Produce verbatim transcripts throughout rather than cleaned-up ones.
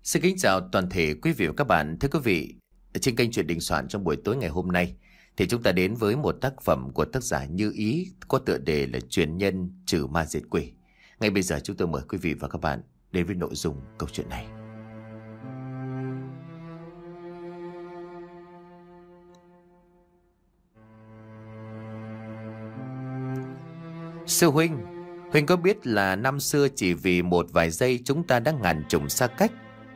Xin kính chào toàn thể quý vị và các bạn. Thưa quý vị, trên kênh Chuyện Đình Soạn trong buổi tối ngày hôm nay thì chúng ta đến với một tác phẩm của tác giả Như Ý có tựa đề là Truyền Nhân Trừ Ma Diệt Quỷ. Ngay bây giờ chúng tôi mời quý vị và các bạn đến với nội dung câu chuyện này. Sư huynh, huynh có biết là năm xưa chỉ vì một vài giây chúng ta đã ngàn trùng xa cách?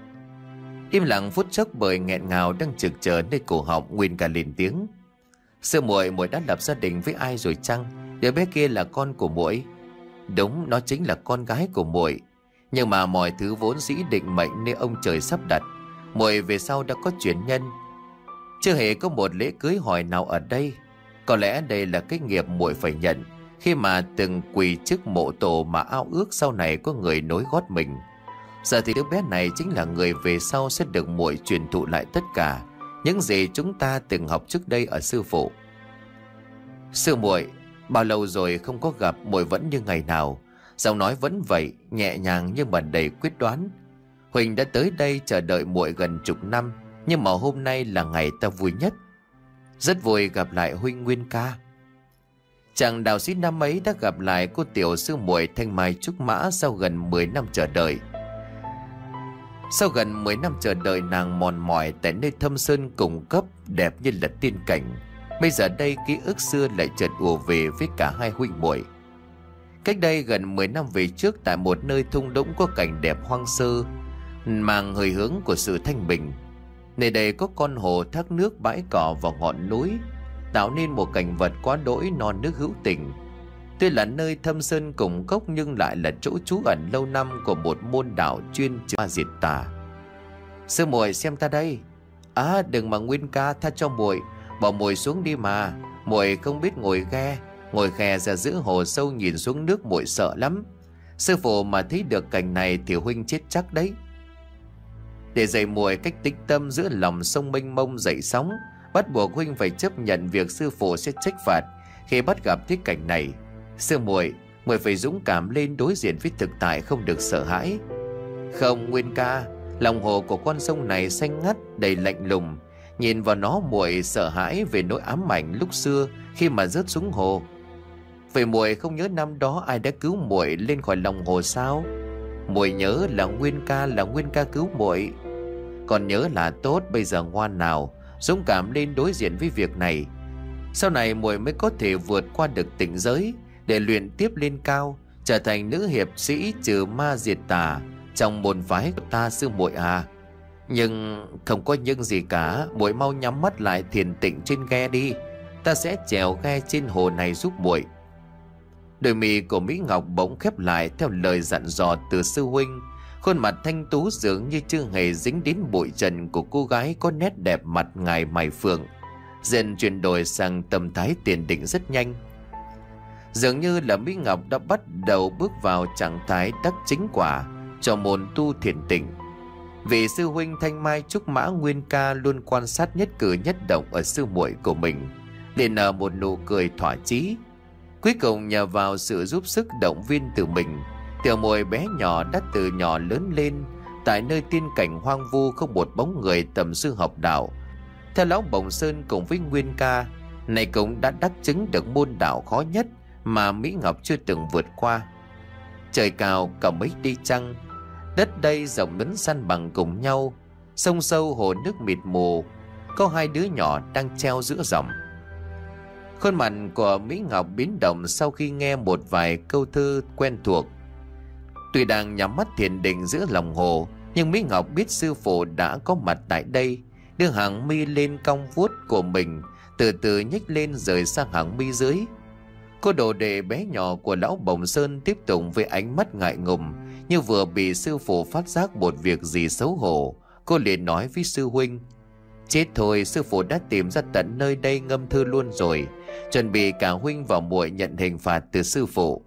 Im lặng phút chốc bởi nghẹn ngào đang trực chờ nơi cổ họng, Nguyên Ca lên tiếng. Sư muội, muội đã lập gia đình với ai rồi chăng? Đứa bé kia là con của muội. Đúng, nó chính là con gái của muội. Nhưng mà mọi thứ vốn dĩ định mệnh nên ông trời sắp đặt. Muội về sau đã có truyền nhân. Chưa hề có một lễ cưới hỏi nào ở đây. Có lẽ đây là cái nghiệp muội phải nhận, khi mà từng quỳ trước mộ tổ mà ao ước sau này có người nối gót mình. Giờ thì đứa bé này chính là người về sau sẽ được muội truyền thụ lại tất cả những gì chúng ta từng học trước đây ở sư phụ. Sư muội, bao lâu rồi không có gặp, muội vẫn như ngày nào. Giọng nói vẫn vậy, nhẹ nhàng nhưng mà đầy quyết đoán. Huỳnh đã tới đây chờ đợi muội gần chục năm, nhưng mà hôm nay là ngày ta vui nhất. Rất vui gặp lại huynh Nguyên Ca. Chàng đạo sĩ năm ấy đã gặp lại cô tiểu sư muội thanh mai trúc mã sau gần mười năm chờ đợi. Sau gần mười năm chờ đợi, nàng mòn mỏi tại nơi thâm sơn cùng cấp đẹp như là tiên cảnh. Bây giờ đây ký ức xưa lại chợt ùa về với cả hai huynh muội. Cách đây gần mười năm về trước, tại một nơi thung lũng có cảnh đẹp hoang sơ, mang hơi hướng của sự thanh bình. Nơi đây có con hồ, thác nước, bãi cỏ và ngọn núi, tạo nên một cảnh vật quá đỗi non nước hữu tình. Tuy là nơi thâm sơn cùng cốc nhưng lại là chỗ trú ẩn lâu năm của một môn đạo chuyên trừ ma diệt tà. Sư muội xem ta đây. À, đừng mà Nguyên Ca, tha cho muội, bỏ muội xuống đi mà. Muội không biết ngồi ghe, ngồi khè ra giữa hồ sâu nhìn xuống nước, muội sợ lắm. Sư phụ mà thấy được cảnh này thì huynh chết chắc đấy. Để dạy muội cách tĩnh tâm giữa lòng sông mênh mông dậy sóng, bắt buộc huynh phải chấp nhận việc sư phụ sẽ trách phạt khi bắt gặp thế cảnh này. Sư muội, muội phải dũng cảm lên đối diện với thực tại, không được sợ hãi. Không Nguyên Ca, lòng hồ của con sông này xanh ngắt đầy lạnh lùng. Nhìn vào nó muội sợ hãi về nỗi ám ảnh lúc xưa khi mà rớt xuống hồ. Vậy muội không nhớ năm đó ai đã cứu muội lên khỏi lòng hồ sao? Muội nhớ là Nguyên Ca, là Nguyên Ca cứu muội. Còn nhớ là tốt, bây giờ ngoan nào, dũng cảm lên đối diện với việc này. Sau này muội mới có thể vượt qua được tỉnh giới để luyện tiếp lên cao, trở thành nữ hiệp sĩ trừ ma diệt tà trong môn phái của ta, sư muội à. Nhưng không có nhưng gì cả, muội mau nhắm mắt lại thiền tịnh trên ghe đi, ta sẽ chèo ghe trên hồ này giúp muội. Đôi mì của Mỹ Ngọc bỗng khép lại theo lời dặn dò từ sư huynh. Khuôn mặt thanh tú dường như chưa hề dính đến bụi trần của cô gái có nét đẹp mặt ngài mày phượng dần chuyển đổi sang tâm thái tiền định rất nhanh. Dường như là Mỹ Ngọc đã bắt đầu bước vào trạng thái đắc chính quả cho môn tu thiền tịnh. Vị sư huynh thanh mai trúc mã Nguyên Ca luôn quan sát nhất cử nhất động ở sư muội của mình, liền nở một nụ cười thỏa chí. Cuối cùng nhờ vào sự giúp sức động viên từ mình, tiểu muội bé nhỏ đã từ nhỏ lớn lên tại nơi tiên cảnh hoang vu không một bóng người tầm sư học đạo. Theo lão Bồng Sơn cùng với Nguyên Ca, này cũng đã đắc chứng được môn đạo khó nhất mà Mỹ Ngọc chưa từng vượt qua. Trời cao cả mấy đi chăng, đất đây rộng lớn san bằng cùng nhau, sông sâu hồ nước mịt mù, có hai đứa nhỏ đang treo giữa dòng. Khuôn mặt của Mỹ Ngọc biến động sau khi nghe một vài câu thơ quen thuộc. Tuy đang nhắm mắt thiền định giữa lòng hồ, nhưng Mỹ Ngọc biết sư phụ đã có mặt tại đây, đưa hàng mi lên cong vuốt của mình, từ từ nhích lên rời sang hàng mi dưới. Cô đồ đệ bé nhỏ của lão Bồng Sơn tiếp tục với ánh mắt ngại ngùng, như vừa bị sư phụ phát giác một việc gì xấu hổ. Cô liền nói với sư huynh: chết thôi, sư phụ đã tìm ra tận nơi đây ngâm thư luôn rồi, chuẩn bị cả huynh và muội nhận hình phạt từ sư phụ.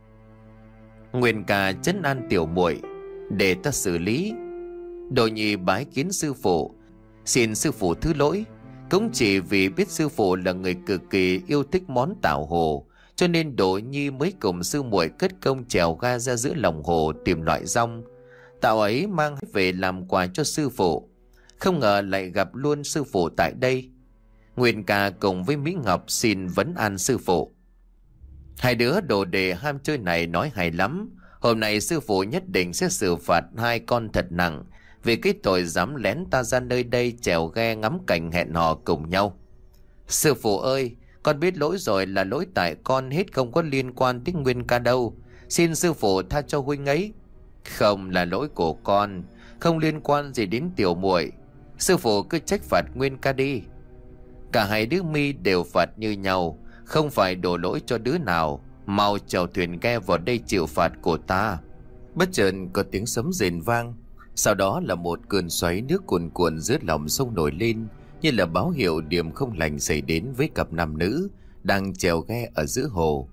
Nguyên Ca trấn an tiểu muội: để ta xử lý. Đồ nhị bái kiến sư phụ, xin sư phụ thứ lỗi. Cũng chỉ vì biết sư phụ là người cực kỳ yêu thích món tảo hồ, cho nên Đỗ Nhi mới cùng sư muội cất công chèo ga ra giữa lòng hồ tìm loại rong. Tao ấy mang về làm quà cho sư phụ. Không ngờ lại gặp luôn sư phụ tại đây. Nguyên ca cùng với Mỹ Ngọc xin vấn an sư phụ. Hai đứa đồ đề ham chơi này nói hay lắm. Hôm nay sư phụ nhất định sẽ xử phạt hai con thật nặng vì cái tội dám lén ta ra nơi đây chèo ghe ngắm cảnh hẹn hò cùng nhau. Sư phụ ơi, con biết lỗi rồi, là lỗi tại con, hết không có liên quan đến Nguyên ca đâu. Xin sư phụ tha cho huynh ấy. Không là lỗi của con, không liên quan gì đến tiểu muội. Sư phụ cứ trách phạt Nguyên ca đi. Cả hai đứa mi đều phạt như nhau, không phải đổ lỗi cho đứa nào. Mau chèo thuyền ghe vào đây chịu phạt của ta. Bất chợt có tiếng sấm rền vang. Sau đó là một cơn xoáy nước cuồn cuộn giữa lòng sông nổi lên, như là báo hiệu điểm không lành xảy đến với cặp nam nữ đang chèo ghe ở giữa hồ.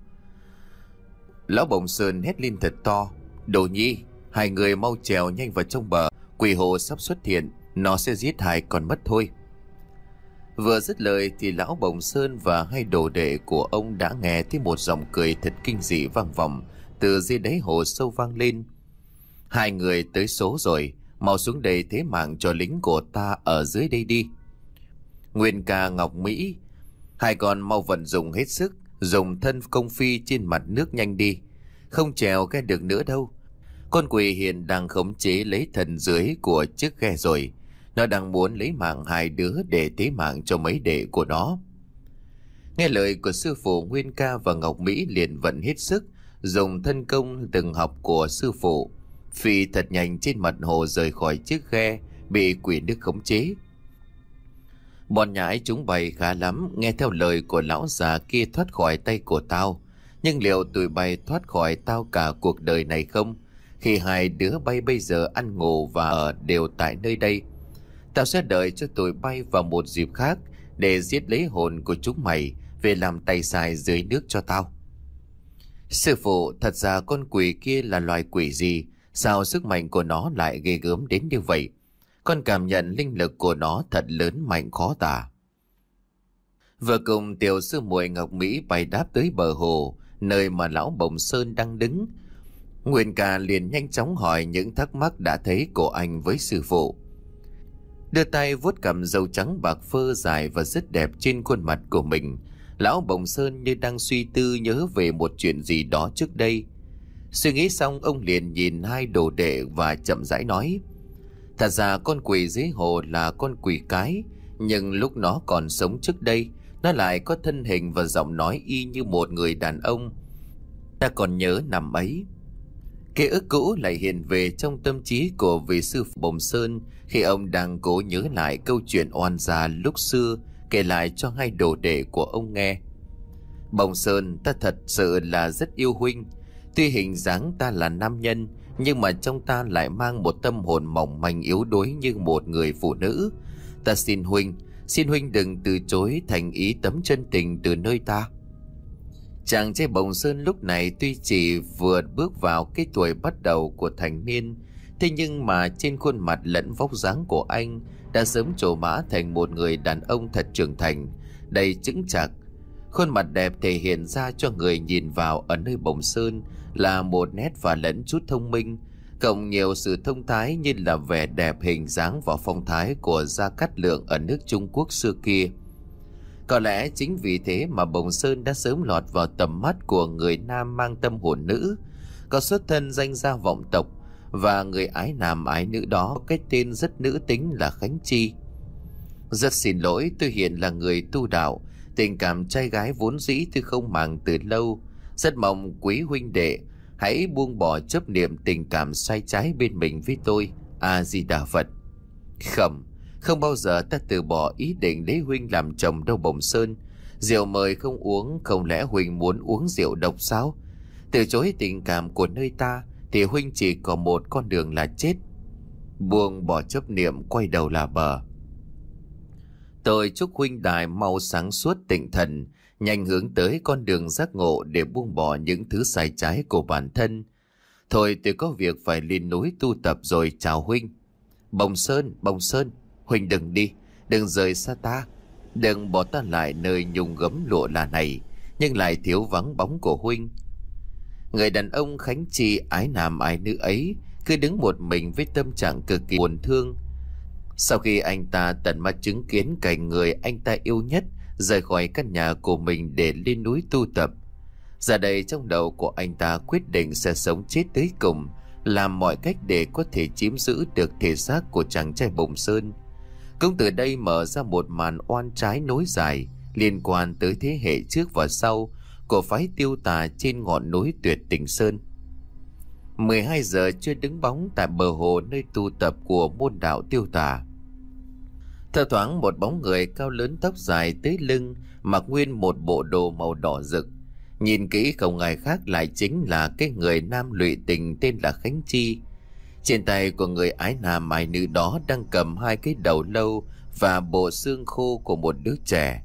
Lão Bồng Sơn hét lên thật to: Đồ Nhi, hai người mau chèo nhanh vào trong bờ, quỷ hồ sắp xuất hiện, nó sẽ giết hai con mất thôi. Vừa dứt lời thì lão Bồng Sơn và hai đồ đệ của ông đã nghe thấy một giọng cười thật kinh dị vang vọng từ dưới đáy hồ sâu vang lên. Hai người tới số rồi, mau xuống đây thế mạng cho lính của ta ở dưới đây đi. Nguyên ca, Ngọc Mỹ, hai con mau vận dụng hết sức, dùng thân công phi trên mặt nước nhanh đi, không chèo ghe được nữa đâu. Con quỷ hiện đang khống chế lấy thân dưới của chiếc ghe rồi. Nó đang muốn lấy mạng hai đứa để tế mạng cho mấy đệ của nó. Nghe lời của sư phụ, Nguyên ca và Ngọc Mỹ liền vận hết sức, dùng thân công từng học của sư phụ, phi thật nhanh trên mặt hồ rời khỏi chiếc ghe bị quỷ nước khống chế. Bọn nhãi chúng bay khá lắm, nghe theo lời của lão già kia thoát khỏi tay của tao. Nhưng liệu tụi bay thoát khỏi tao cả cuộc đời này không? Khi hai đứa bay bây giờ ăn ngủ và ở đều tại nơi đây. Tao sẽ đợi cho tụi bay vào một dịp khác để giết lấy hồn của chúng mày về làm tay xài dưới nước cho tao. Sư phụ, thật ra con quỷ kia là loài quỷ gì? Sao sức mạnh của nó lại ghê gớm đến như vậy? Con cảm nhận linh lực của nó thật lớn mạnh khó tả. Vừa cùng tiểu sư muội Ngọc Mỹ bay đáp tới bờ hồ, nơi mà lão Bồng Sơn đang đứng. Nguyên ca liền nhanh chóng hỏi những thắc mắc đã thấy của anh với sư phụ. Đưa tay vuốt cằm râu trắng bạc phơ dài và rất đẹp trên khuôn mặt của mình, lão Bồng Sơn như đang suy tư nhớ về một chuyện gì đó trước đây. Suy nghĩ xong, ông liền nhìn hai đồ đệ và chậm rãi nói: Thật ra con quỷ dưới hồ là con quỷ cái, nhưng lúc nó còn sống trước đây, nó lại có thân hình và giọng nói y như một người đàn ông. Ta còn nhớ năm ấy. Ký ức cũ lại hiện về trong tâm trí của vị sư phụ Bồng Sơn khi ông đang cố nhớ lại câu chuyện oan gia lúc xưa kể lại cho hai đồ đệ của ông nghe. Bồng Sơn, ta thật sự là rất yêu huynh. Tuy hình dáng ta là nam nhân, nhưng mà trong ta lại mang một tâm hồn mỏng manh yếu đuối như một người phụ nữ. Ta xin huynh, xin huynh đừng từ chối thành ý tấm chân tình từ nơi ta. Chàng trai Bồng Sơn lúc này tuy chỉ vừa bước vào cái tuổi bắt đầu của thành niên, thế nhưng mà trên khuôn mặt lẫn vóc dáng của anh đã sớm trổ mã thành một người đàn ông thật trưởng thành, đầy chững chạc. Khuôn mặt đẹp thể hiện ra cho người nhìn vào ở nơi Bồng Sơn là một nét và lẫn chút thông minh, cộng nhiều sự thông thái như là vẻ đẹp hình dáng và phong thái của Gia Cát Lượng ở nước Trung Quốc xưa kia. Có lẽ chính vì thế mà Bồng Sơn đã sớm lọt vào tầm mắt của người nam mang tâm hồn nữ, có xuất thân danh gia vọng tộc, và người ái nam ái nữ đó cái tên rất nữ tính là Khánh Chi. Rất xin lỗi, tôi hiện là người tu đạo, tình cảm trai gái vốn dĩ tôi không màng từ lâu. Rất mong quý huynh đệ hãy buông bỏ chấp niệm tình cảm sai trái bên mình với tôi. A Di Đà Phật. Không, không bao giờ ta từ bỏ ý định lấy huynh làm chồng đâu Bồng Sơn. Rượu mời không uống, không lẽ huynh muốn uống rượu độc sao? Từ chối tình cảm của nơi ta thì huynh chỉ có một con đường là chết. Buông bỏ chấp niệm, quay đầu là bờ. Tôi chúc huynh đài mau sáng suốt tinh thần, nhanh hướng tới con đường giác ngộ để buông bỏ những thứ sai trái của bản thân. Thôi tôi có việc phải lên núi tu tập rồi, chào huynh. Bồng Sơn, Bồng Sơn, huynh đừng đi, đừng rời xa ta, đừng bỏ ta lại nơi nhung gấm lụa là này, nhưng lại thiếu vắng bóng của huynh. Người đàn ông Khánh Chi ái nam ái nữ ấy cứ đứng một mình với tâm trạng cực kỳ buồn thương. Sau khi anh ta tận mắt chứng kiến cảnh người anh ta yêu nhất rời khỏi căn nhà của mình để lên núi tu tập, giờ đây trong đầu của anh ta quyết định sẽ sống chết tới cùng, làm mọi cách để có thể chiếm giữ được thể xác của chàng trai Bồng Sơn. Cũng từ đây mở ra một màn oan trái nối dài liên quan tới thế hệ trước và sau của phái Tiêu Tà trên ngọn núi Tuyệt Tình Sơn. mười hai giờ chưa đứng bóng tại bờ hồ nơi tu tập của môn đạo Tiêu Tà. Thờ thoáng một bóng người cao lớn, tóc dài tới lưng, mặc nguyên một bộ đồ màu đỏ rực. Nhìn kỹ không ai khác lại chính là cái người nam lụy tình tên là Khánh Chi. Trên tay của người ái nam ái nữ đó đang cầm hai cái đầu lâu và bộ xương khô của một đứa trẻ.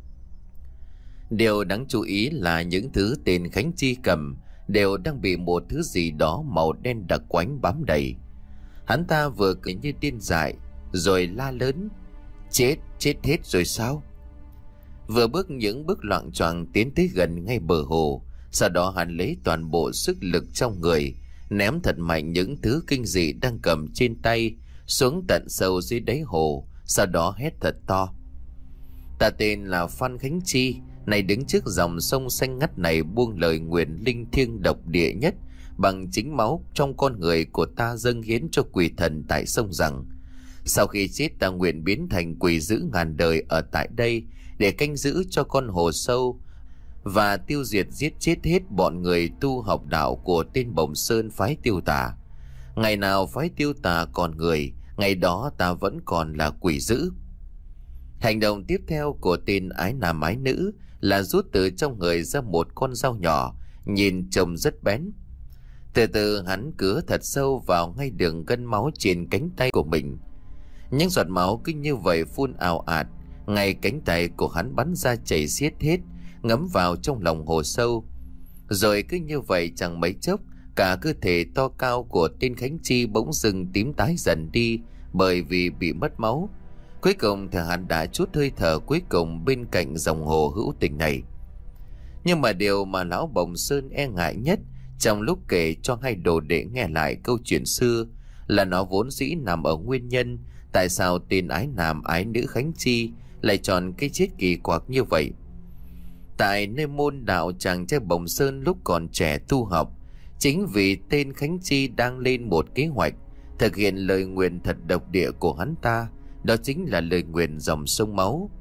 Điều đáng chú ý là những thứ tên Khánh Chi cầm đều đang bị một thứ gì đó màu đen đặc quánh bám đầy. Hắn ta vừa cười như điên dại rồi la lớn: Chết, chết hết rồi sao? Vừa bước những bước loạng choạng tiến tới gần ngay bờ hồ. Sau đó hắn lấy toàn bộ sức lực trong người, ném thật mạnh những thứ kinh dị đang cầm trên tay xuống tận sâu dưới đáy hồ. Sau đó hét thật to: Ta tên là Phan Khánh Chi, này đứng trước dòng sông xanh ngắt này buông lời nguyện linh thiêng độc địa nhất bằng chính máu trong con người của ta dâng hiến cho quỷ thần tại sông rằng: Sau khi chết ta nguyện biến thành quỷ dữ ngàn đời ở tại đây để canh giữ cho con hồ sâu và tiêu diệt giết chết hết bọn người tu học đạo của tên Bồng Sơn phái Tiêu Tà. Ngày nào phái Tiêu Tà còn người, ngày đó ta vẫn còn là quỷ dữ. Hành động tiếp theo của tên ái nam ái nữ là rút từ trong người ra một con dao nhỏ, nhìn trông rất bén. Từ từ hắn cứa thật sâu vào ngay đường gân máu trên cánh tay của mình. Những giọt máu cứ như vậy phun ào ạt, ngay cánh tay của hắn bắn ra chảy xiết hết, ngấm vào trong lòng hồ sâu. Rồi cứ như vậy chẳng mấy chốc, cả cơ thể to cao của tên Khánh Chi bỗng dưng tím tái dần đi bởi vì bị mất máu. Cuối cùng thì hắn đã chút hơi thở cuối cùng bên cạnh dòng hồ hữu tình này. Nhưng mà điều mà lão Bồng Sơn e ngại nhất trong lúc kể cho hai đồ đệ nghe lại câu chuyện xưa là nó vốn dĩ nằm ở nguyên nhân tại sao tên ái nam ái nữ Khánh Chi lại chọn cái chết kỳ quặc như vậy. Tại nơi môn đạo chàng trai Bồng Sơn lúc còn trẻ tu học, chính vì tên Khánh Chi đang lên một kế hoạch thực hiện lời nguyện thật độc địa của hắn ta, đó chính là lời nguyện dòng sông máu.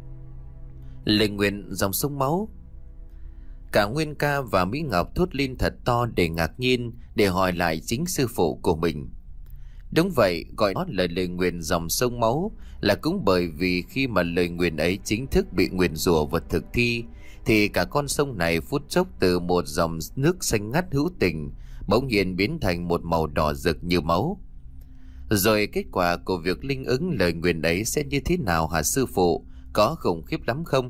Lời nguyện dòng sông máu. Cả Nguyên Ca và Mỹ Ngọc thốt lên thật to để ngạc nhiên, để hỏi lại chính sư phụ của mình. Đúng vậy, gọi nó là lời nguyện dòng sông máu là cũng bởi vì khi mà lời nguyện ấy chính thức bị nguyền rủa và thực thi, thì cả con sông này phút chốc từ một dòng nước xanh ngắt hữu tình bỗng nhiên biến thành một màu đỏ rực như máu. Rồi kết quả của việc linh ứng lời nguyện ấy sẽ như thế nào hả sư phụ? Có khủng khiếp lắm không?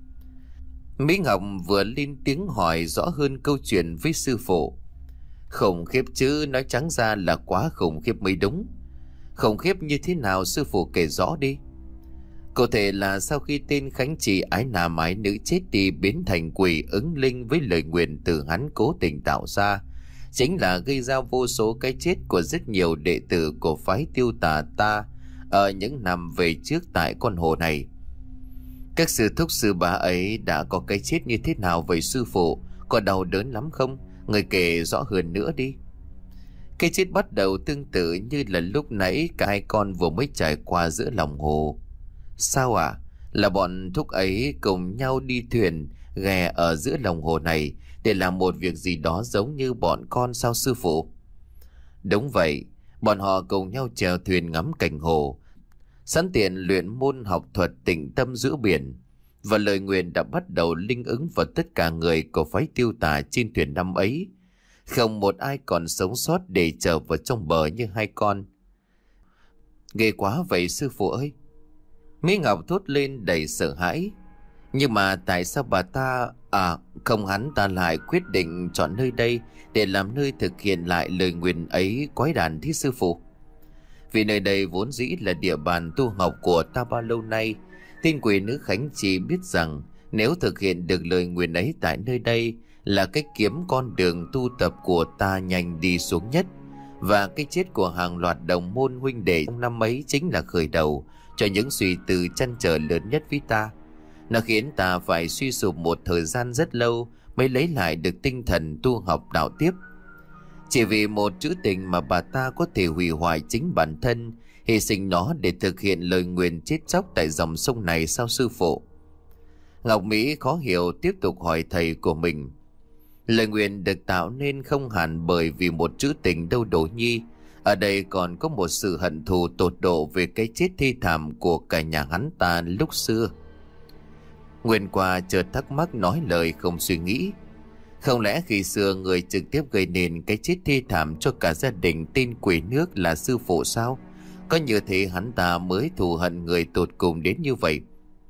Mỹ Ngọc vừa lên tiếng hỏi rõ hơn câu chuyện với sư phụ. Khủng khiếp chứ, nói trắng ra là quá khủng khiếp mới đúng. Khủng khiếp như thế nào sư phụ kể rõ đi. Cụ thể là sau khi tên Khánh Chi ái nam ái nữ chết đi biến thành quỷ ứng linh với lời nguyện từ hắn cố tình tạo ra, chính là gây ra vô số cái chết của rất nhiều đệ tử của phái Tiêu Tà ta ở những năm về trước tại con hồ này. Các sư thúc sư bá ấy đã có cái chết như thế nào vậy sư phụ? Có đau đớn lắm không? Người kể rõ hơn nữa đi. Cái chết bắt đầu tương tự như là lúc nãy cả hai con vừa mới trải qua giữa lòng hồ. Sao ạ? À? Là bọn thúc ấy cùng nhau đi thuyền ghé ở giữa lòng hồ này để làm một việc gì đó giống như bọn con sao sư phụ? Đúng vậy, bọn họ cùng nhau chèo thuyền ngắm cảnh hồ, sẵn tiện luyện môn học thuật tĩnh tâm giữa biển, và lời nguyện đã bắt đầu linh ứng vào tất cả người của phái Tiêu Tà trên thuyền năm ấy. Không một ai còn sống sót để trở vào trong bờ như hai con. Ghê quá vậy sư phụ ơi! Mỹ Ngọc thốt lên đầy sợ hãi. Nhưng mà tại sao bà ta... À không, hắn ta lại quyết định chọn nơi đây để làm nơi thực hiện lại lời nguyện ấy quái đản thế sư phụ? Vì nơi đây vốn dĩ là địa bàn tu học của ta bao lâu nay. Tên quỷ nữ Khánh Chi biết rằng nếu thực hiện được lời nguyện ấy tại nơi đây là cách kiếm con đường tu tập của ta nhanh đi xuống nhất, Và cái chết của hàng loạt đồng môn huynh đệ trong năm ấy chính là khởi đầu cho những suy tư trăn trở lớn nhất với ta. Nó khiến ta phải suy sụp một thời gian rất lâu mới lấy lại được tinh thần tu học đạo tiếp. Chỉ vì một chữ tình mà bà ta có thể hủy hoại chính bản thân, hy sinh nó để thực hiện lời nguyền chết chóc tại dòng sông này sao sư phụ? Ngọc Mỹ khó hiểu tiếp tục hỏi thầy của mình. Lời nguyền được tạo nên không hẳn bởi vì một chữ tình đâu Đỗ Nhi. Ở đây còn có một sự hận thù tột độ về cái chết thi thảm của cả nhà hắn ta lúc xưa. Nguyên Qua chợt thắc mắc nói lời không suy nghĩ. Không lẽ khi xưa người trực tiếp gây nên cái chết thi thảm cho cả gia đình tên quỷ nước là sư phụ sao? Có như thế hắn ta mới thù hận người tột cùng đến như vậy.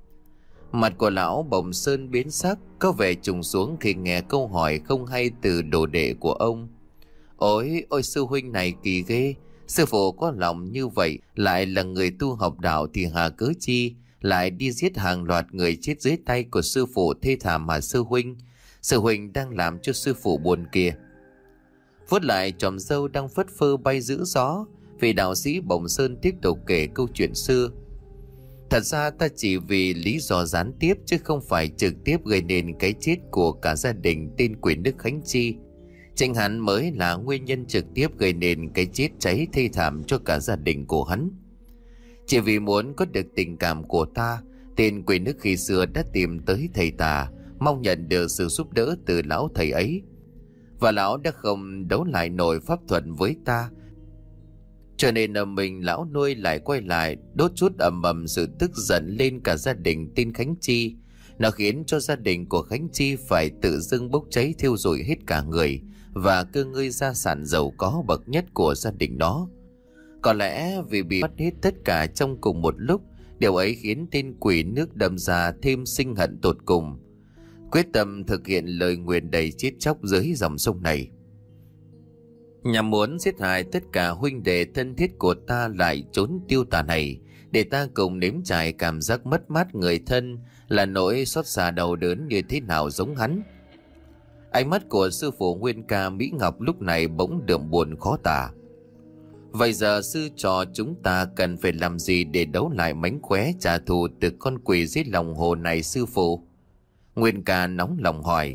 Mặt của lão Bồng Sơn biến sắc, có vẻ trùng xuống khi nghe câu hỏi không hay từ đồ đệ của ông. Ôi, ôi sư huynh này kỳ ghê, sư phụ có lòng như vậy, lại là người tu học đạo thì hà cớ chi, lại đi giết hàng loạt người chết dưới tay của sư phụ thê thảm mà sư huynh. Sư huynh đang làm cho sư phụ buồn kìa. Vuốt lại chòm râu đang phất phơ bay giữ gió, vị đạo sĩ Bồng Sơn tiếp tục kể câu chuyện xưa. Thật ra ta chỉ vì lý do gián tiếp chứ không phải trực tiếp gây nên cái chết của cả gia đình tên quỷ nước Khánh Chi. Chính hắn mới là nguyên nhân trực tiếp gây nên cái chết cháy thê thảm cho cả gia đình của hắn. Chỉ vì muốn có được tình cảm của ta, tên quỷ nước khi xưa đã tìm tới thầy tà, mong nhận được sự giúp đỡ từ lão thầy ấy. Và lão đã không đấu lại nổi pháp thuật với ta, cho nên là mình lão nuôi lại quay lại đốt chút ầm ầm sự tức giận lên cả gia đình tên Khánh Chi. Nó khiến cho gia đình của Khánh Chi phải tự dưng bốc cháy thiêu rụi hết cả người và cơ ngơi gia sản giàu có bậc nhất của gia đình đó. Có lẽ vì bị bắt hết tất cả trong cùng một lúc, điều ấy khiến tên quỷ nước đâm ra thêm sinh hận tột cùng, quyết tâm thực hiện lời nguyền đầy chết chóc dưới dòng sông này. Nhằm muốn giết hại tất cả huynh đệ thân thiết của ta lại trốn tiêu tà này, để ta cùng nếm trải cảm giác mất mát người thân là nỗi xót xa đau đớn như thế nào giống hắn. Ánh mắt của sư phụ Nguyên Ca Mỹ Ngọc lúc này bỗng đượm buồn khó tả. Vậy giờ sư trò chúng ta cần phải làm gì để đấu lại mánh khóe trả thù từ con quỷ dưới lòng hồ này sư phụ? Nguyên Ca nóng lòng hỏi.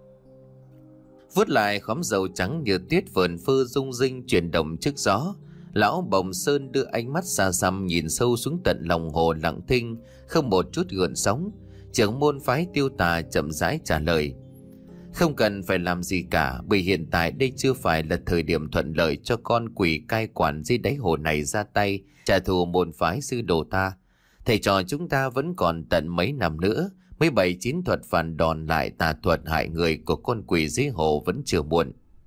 Vớt lại khóm dầu trắng như tuyết vờn phơ rung rinh chuyển động trước gió, lão Bồng Sơn đưa ánh mắt xa xăm nhìn sâu xuống tận lòng hồ lặng thinh, không một chút gợn sóng. Trưởng môn phái Tiêu Tà chậm rãi trả lời. Không cần phải làm gì cả, bởi hiện tại đây chưa phải là thời điểm thuận lợi cho con quỷ cai quản dưới đáy hồ này ra tay trả thù môn phái sư đồ ta. Thầy trò chúng ta vẫn còn tận mấy năm nữa mới bày chiến thuật phản đòn lại tà thuật hại người của con quỷ dưới hồ vẫn chưa muộn.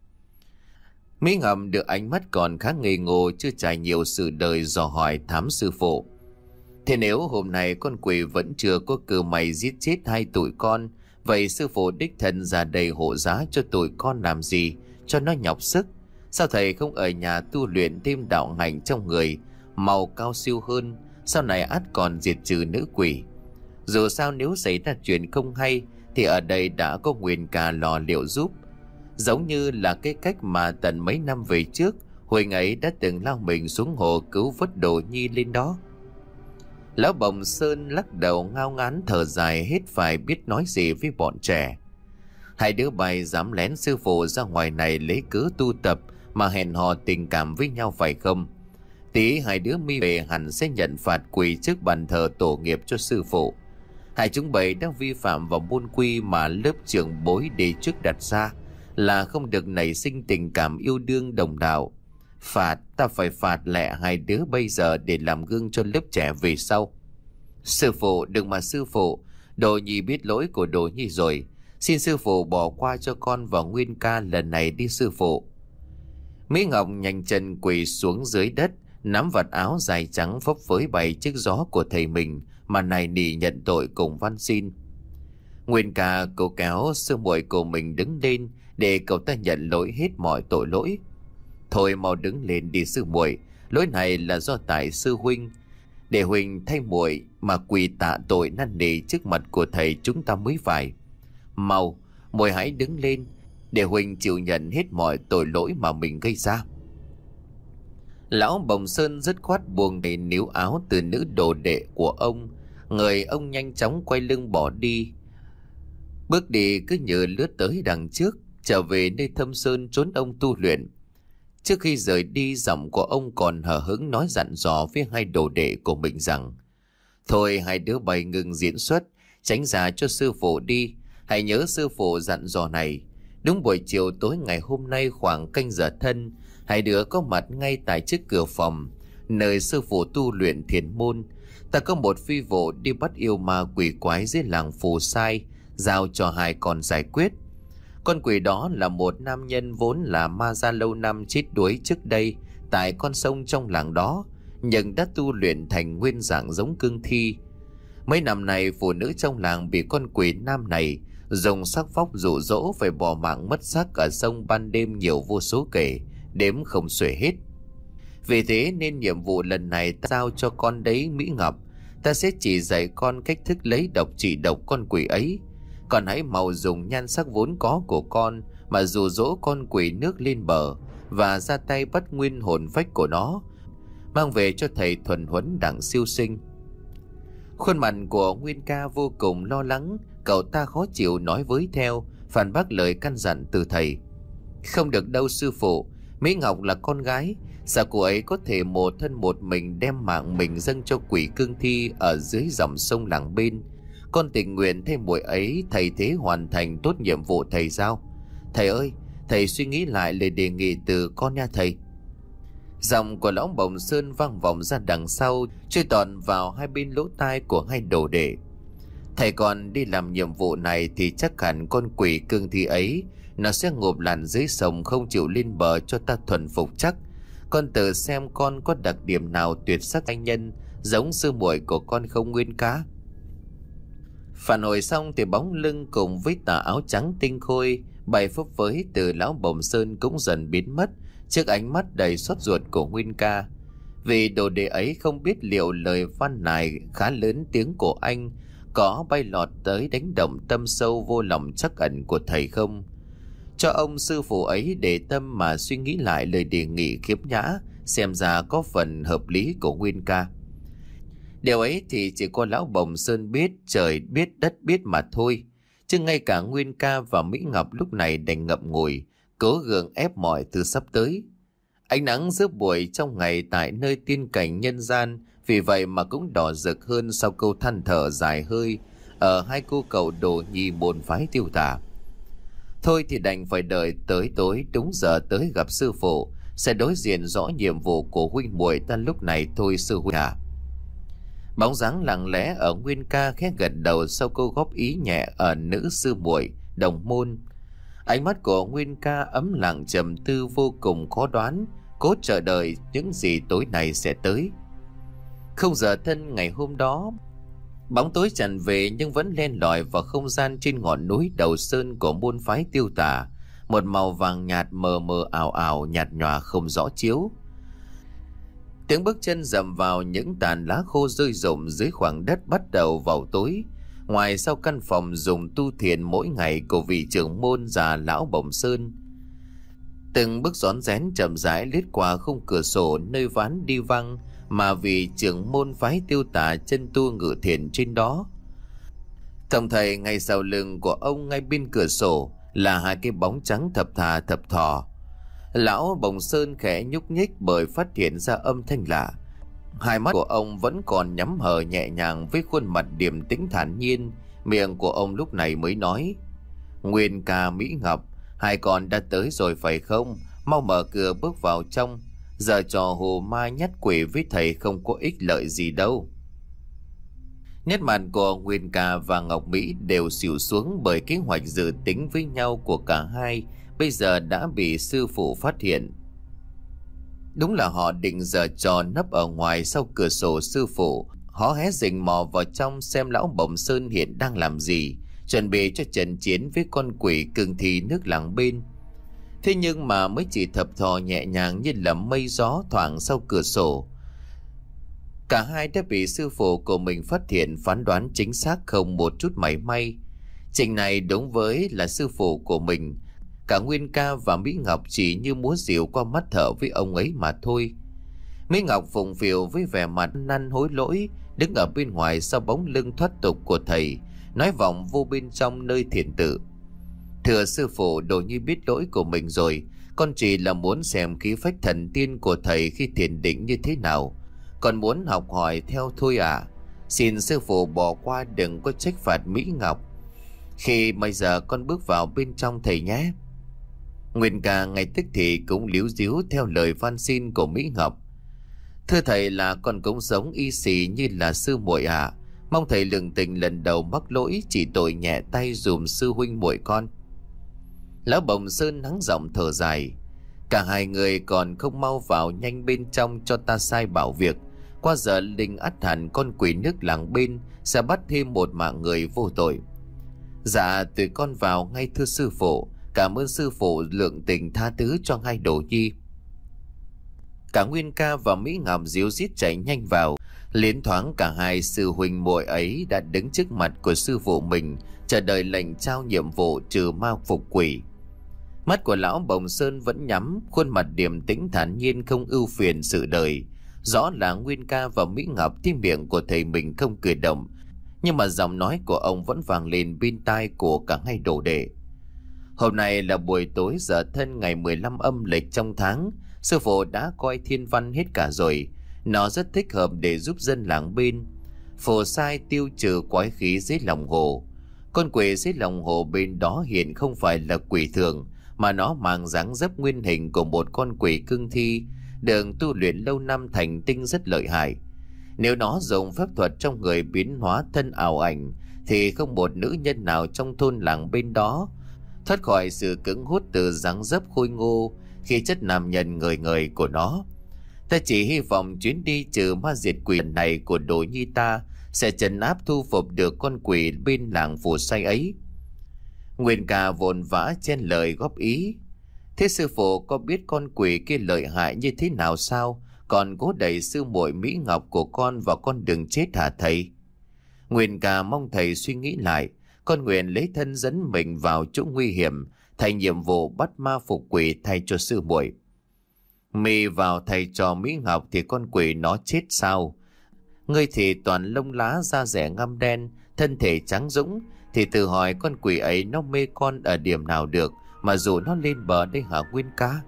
Mỹ Ngầm được ánh mắt còn khá ngây ngô, chưa trải nhiều sự đời dò hỏi thám sư phụ. Thế nếu hôm nay con quỷ vẫn chưa có cơ may giết chết hai tụi con, vậy sư phụ đích thân ra đây hộ giá cho tụi con làm gì cho nó nhọc sức? Sao thầy không ở nhà tu luyện thêm đạo hạnh trong người, màu cao siêu hơn, sau này ắt còn diệt trừ nữ quỷ? Dù sao nếu xảy ra chuyện không hay thì ở đây đã có Nguyên Ca lò liệu giúp. Giống như là cái cách mà tận mấy năm về trước Huỳnh ấy đã từng lao mình xuống hồ cứu vớt Đồ Nhi lên đó. Lão Bồng Sơn lắc đầu ngao ngán thở dài, hết phải biết nói gì với bọn trẻ. Hai đứa bay dám lén sư phụ ra ngoài này lấy cớ tu tập mà hẹn hò tình cảm với nhau phải không? Tí hai đứa mi về hẳn sẽ nhận phạt quỳ trước bàn thờ tổ nghiệp cho sư phụ. Hai chúng bày đang vi phạm vào môn quy mà lớp trưởng bối đề trước đặt ra, là không được nảy sinh tình cảm yêu đương đồng đạo. Phạt, ta phải phạt lẹ hai đứa bây giờ để làm gương cho lớp trẻ về sau. Sư phụ, đừng mà sư phụ, Đồ Nhi biết lỗi của Đồ Nhi rồi. Xin sư phụ bỏ qua cho con và Nguyên Ca lần này đi sư phụ. Mỹ Ngọc nhanh chân quỳ xuống dưới đất, nắm vạt áo dài trắng phấp phới bay trước gió của thầy mình mà nài nỉ nhận tội cùng van xin. Nguyên Ca cố kéo sư muội của mình đứng lên để cậu ta nhận lỗi hết mọi tội lỗi. Thôi mau đứng lên đi sư muội, lỗi này là do tại sư huynh, để huynh thay muội mà quỳ tạ tội năn nỉ trước mặt của thầy chúng ta mới phải. Mau, muội hãy đứng lên để huynh chịu nhận hết mọi tội lỗi mà mình gây ra. Lão Bồng Sơn dứt khoát buông đầy níu áo từ nữ đồ đệ của ông. Người ông nhanh chóng quay lưng bỏ đi. Bước đi cứ như lướt tới đằng trước, trở về nơi thâm sơn trốn ông tu luyện. Trước khi rời đi, giọng của ông còn hờ hững nói dặn dò với hai đồ đệ của mình rằng: thôi hai đứa bay ngừng diễn xuất, tránh ra cho sư phụ đi. Hãy nhớ sư phụ dặn dò này. Đúng buổi chiều tối ngày hôm nay khoảng canh giờ thân, hai đứa có mặt ngay tại trước cửa phòng nơi sư phụ tu luyện thiền môn. Ta có một phi vụ đi bắt yêu ma quỷ quái dưới làng Phù Sai, giao cho hai con giải quyết. Con quỷ đó là một nam nhân vốn là ma gia lâu năm chết đuối trước đây tại con sông trong làng đó, nhưng đã tu luyện thành nguyên dạng giống cương thi. Mấy năm nay phụ nữ trong làng bị con quỷ nam này dùng sắc phóc dụ dỗ phải bỏ mạng mất xác ở sông ban đêm nhiều vô số kể, đếm không xuể hết. Vì thế nên nhiệm vụ lần này ta giao cho con đấy Mỹ Ngọc. Ta sẽ chỉ dạy con cách thức lấy độc trị độc con quỷ ấy. Còn hãy mau dùng nhan sắc vốn có của con mà dụ dỗ con quỷ nước lên bờ, và ra tay bắt nguyên hồn phách của nó, mang về cho thầy thuần huấn đặng siêu sinh. Khuôn mặt của Nguyên Ca vô cùng lo lắng. Cậu ta khó chịu nói với theo, phản bác lời căn dặn từ thầy. Không được đâu sư phụ, Mỹ Ngọc là con gái, sao cô ấy có thể một thân một mình đem mạng mình dâng cho quỷ cương thi ở dưới dòng sông làng bên. Con tình nguyện thay muội ấy thầy thế hoàn thành tốt nhiệm vụ thầy giao. Thầy ơi, thầy suy nghĩ lại lời đề nghị từ con nha thầy. Giọng của lão Bồng Sơn vang vọng ra đằng sau, trôi toàn vào hai bên lỗ tai của hai đồ đệ. Thầy còn đi làm nhiệm vụ này thì chắc hẳn con quỷ cương thi ấy nó sẽ ngộp lặn dưới sông, không chịu lên bờ cho ta thuần phục chắc. Con tự xem con có đặc điểm nào tuyệt sắc anh nhân giống sư muội của con không Nguyên Cá? Phản hồi xong thì bóng lưng cùng với tà áo trắng tinh khôi bay phấp phới từ lão Bồng Sơn cũng dần biến mất trước ánh mắt đầy xót ruột của Nguyên Ca. Vì đồ đệ ấy không biết liệu lời văn này khá lớn tiếng của anh có bay lọt tới đánh động tâm sâu vô lòng trắc ẩn của thầy không. Cho ông sư phụ ấy để tâm mà suy nghĩ lại lời đề nghị khiếm nhã, xem ra có phần hợp lý của Nguyên Ca. Điều ấy thì chỉ có lão Bồng Sơn biết, trời biết, đất biết mà thôi. Chứ ngay cả Nguyên Ca và Mỹ Ngọc lúc này đành ngậm ngùi, cố gượng ép mọi thứ sắp tới. Ánh nắng giữa buổi trong ngày tại nơi tiên cảnh nhân gian vì vậy mà cũng đỏ rực hơn sau câu than thở dài hơi ở hai cô cậu đồ nhi môn phái Tiêu Tà. Thôi thì đành phải đợi tới tối đúng giờ tới gặp sư phụ, sẽ đối diện rõ nhiệm vụ của huynh muội ta lúc này thôi sư huynh à. Bóng dáng lặng lẽ ở Nguyên Ca khẽ gật đầu sau câu góp ý nhẹ ở nữ sư muội đồng môn. Ánh mắt của Nguyên Ca ấm lặng trầm tư vô cùng khó đoán, cố chờ đợi những gì tối nay sẽ tới. Không giờ thân ngày hôm đó, bóng tối tràn về nhưng vẫn len lỏi vào không gian trên ngọn núi đầu sơn của môn phái Tiêu Tà, một màu vàng nhạt mờ mờ ảo ảo nhạt nhòa không rõ chiếu. Tiếng bước chân dầm vào những tàn lá khô rơi rụng dưới khoảng đất bắt đầu vào tối. Ngoài sau căn phòng dùng tu thiền mỗi ngày của vị trưởng môn già lão Bồng Sơn, từng bước rón rén chậm rãi lướt qua khung cửa sổ nơi ván đi văng mà vị trưởng môn phái Tiêu Tà chân tu ngự thiền trên đó. Tổng thầy ngay sau lưng của ông ngay bên cửa sổ là hai cái bóng trắng thập thà thập thò. Lão Bồng Sơn khẽ nhúc nhích bởi phát hiện ra âm thanh lạ. Hai mắt của ông vẫn còn nhắm hờ nhẹ nhàng với khuôn mặt điềm tĩnh thản nhiên. Miệng của ông lúc này mới nói: Nguyên Ca, Mỹ Ngọc, hai con đã tới rồi phải không? Mau mở cửa bước vào trong. Giờ trò hồ ma nhát quỷ với thầy không có ích lợi gì đâu. Nét mặt của Nguyên Ca và Ngọc Mỹ đều xỉu xuống bởi kế hoạch dự tính với nhau của cả hai bây giờ đã bị sư phụ phát hiện. Đúng là họ định giở trò nấp ở ngoài sau cửa sổ sư phụ. Họ hé rình mò vào trong xem lão Bồng Sơn hiện đang làm gì, chuẩn bị cho trận chiến với con quỷ cương thi nước làng bên. Thế nhưng mà mới chỉ thập thò nhẹ nhàng như là mây gió thoảng sau cửa sổ, cả hai đã bị sư phụ của mình phát hiện phán đoán chính xác không một chút mảy may. Trình này đúng với là sư phụ của mình. Cả Nguyên Ca và Mỹ Ngọc chỉ như múa rìu qua mắt thở với ông ấy mà thôi. Mỹ Ngọc phụng phịu với vẻ mặt năn hối lỗi, đứng ở bên ngoài sau bóng lưng thoát tục của thầy, nói vọng vô bên trong nơi thiền tự: "Thưa sư phụ, đồ nhi biết lỗi của mình rồi, con chỉ là muốn xem khí phách thần tiên của thầy khi thiền định như thế nào, còn muốn học hỏi theo thôi ạ. À. Xin sư phụ bỏ qua, đừng có trách phạt Mỹ Ngọc. Khi bây giờ con bước vào bên trong thầy nhé." Nguyên Ca ngay tức thì cũng líu díu theo lời van xin của Mỹ Ngọc: "Thưa thầy, là con cũng sống y xì như là sư muội ạ. À. Mong thầy lượng tình lần đầu mắc lỗi, chỉ tội nhẹ tay dùm sư huynh muội con." Lão Bồng Sơn hắng giọng thở dài: "Cả hai người còn không mau vào nhanh bên trong cho ta sai bảo việc. Qua giờ linh ắt hẳn con quỷ nước làng bên sẽ bắt thêm một mạng người vô tội." "Dạ, tụi con vào ngay thưa sư phụ. Cảm ơn sư phụ lượng tình tha thứ cho hai đồ nhi." Cả Nguyên Ca và Mỹ Ngọc díu dít chạy nhanh vào. Liến thoáng cả hai sư huynh muội ấy đã đứng trước mặt của sư phụ mình, chờ đợi lệnh trao nhiệm vụ trừ ma phục quỷ. Mắt của lão Bồng Sơn vẫn nhắm, khuôn mặt điềm tĩnh thản nhiên, không ưu phiền sự đời. Rõ là Nguyên Ca và Mỹ Ngọc thì miệng của thầy mình không cử động, nhưng mà giọng nói của ông vẫn vang lên bên tai của cả hai đồ đệ. Hôm nay là buổi tối giờ thân ngày mười lăm âm lịch trong tháng. Sư phụ đã coi thiên văn hết cả rồi. Nó rất thích hợp để giúp dân làng bên phổ sai tiêu trừ quái khí dưới lòng hồ. Con quỷ dưới lòng hồ bên đó hiện không phải là quỷ thường, mà nó mang dáng dấp nguyên hình của một con quỷ cương thi, được tu luyện lâu năm thành tinh rất lợi hại. Nếu nó dùng phép thuật trong người biến hóa thân ảo ảnh, thì không một nữ nhân nào trong thôn làng bên đó thoát khỏi sự cứng hút từ dáng dấp khôi ngô, khí chất nam nhân ngời ngời của nó. Ta chỉ hy vọng chuyến đi trừ ma diệt quỷ này của Đồ Nhi ta sẽ trấn áp thu phục được con quỷ bên làng phù say ấy. Nguyên Ca vồn vã chen lời góp ý: "Thế sư phụ có biết con quỷ kia lợi hại như thế nào sao? Còn cố đẩy sư muội Mỹ Ngọc của con vào con đường chết hả thầy?" Nguyên Ca mong thầy suy nghĩ lại. Con nguyện lấy thân dẫn mình vào chỗ nguy hiểm, thành nhiệm vụ bắt ma phục quỷ thay cho sư muội. "Mì vào thầy trò Mỹ Ngọc thì con quỷ nó chết sao? Ngươi thì toàn lông lá da rẻ ngăm đen, thân thể trắng dũng, thì tự hỏi con quỷ ấy nó mê con ở điểm nào được mà dù nó lên bờ đây hả Nguyên Ca?"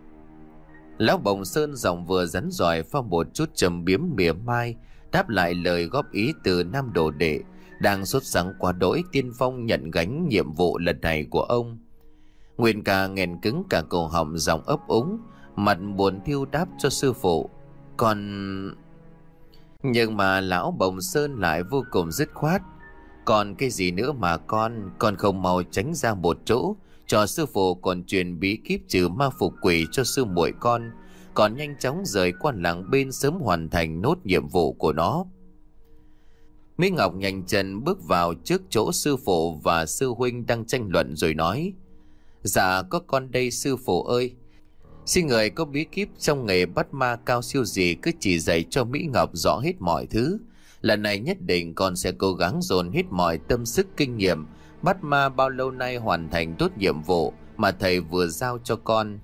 Lão Bồng Sơn giọng vừa rắn giỏi pha một chút trầm biếm mỉa mai, đáp lại lời góp ý từ nam đồ đệ đang sốt sắng quá đỗi tiên phong nhận gánh nhiệm vụ lần này của ông. Nguyên Ca nghẹn cứng cả cổ họng, giọng ấp úng, mặt buồn thiêu đáp cho sư phụ: "Còn..." Nhưng mà lão Bồng Sơn lại vô cùng dứt khoát: "Còn cái gì nữa mà con Con không mau tránh ra một chỗ, cho sư phụ còn truyền bí kíp trừ ma phục quỷ cho sư muội con, còn nhanh chóng rời qua làng bên sớm hoàn thành nốt nhiệm vụ của nó." Mỹ Ngọc nhanh chân bước vào trước chỗ sư phụ và sư huynh đang tranh luận rồi nói: "Dạ có con đây sư phụ ơi. Xin người có bí kíp trong nghề bắt ma cao siêu gì cứ chỉ dạy cho Mỹ Ngọc rõ hết mọi thứ. Lần này nhất định con sẽ cố gắng dồn hết mọi tâm sức kinh nghiệm bắt ma bao lâu nay hoàn thành tốt nhiệm vụ mà thầy vừa giao cho con."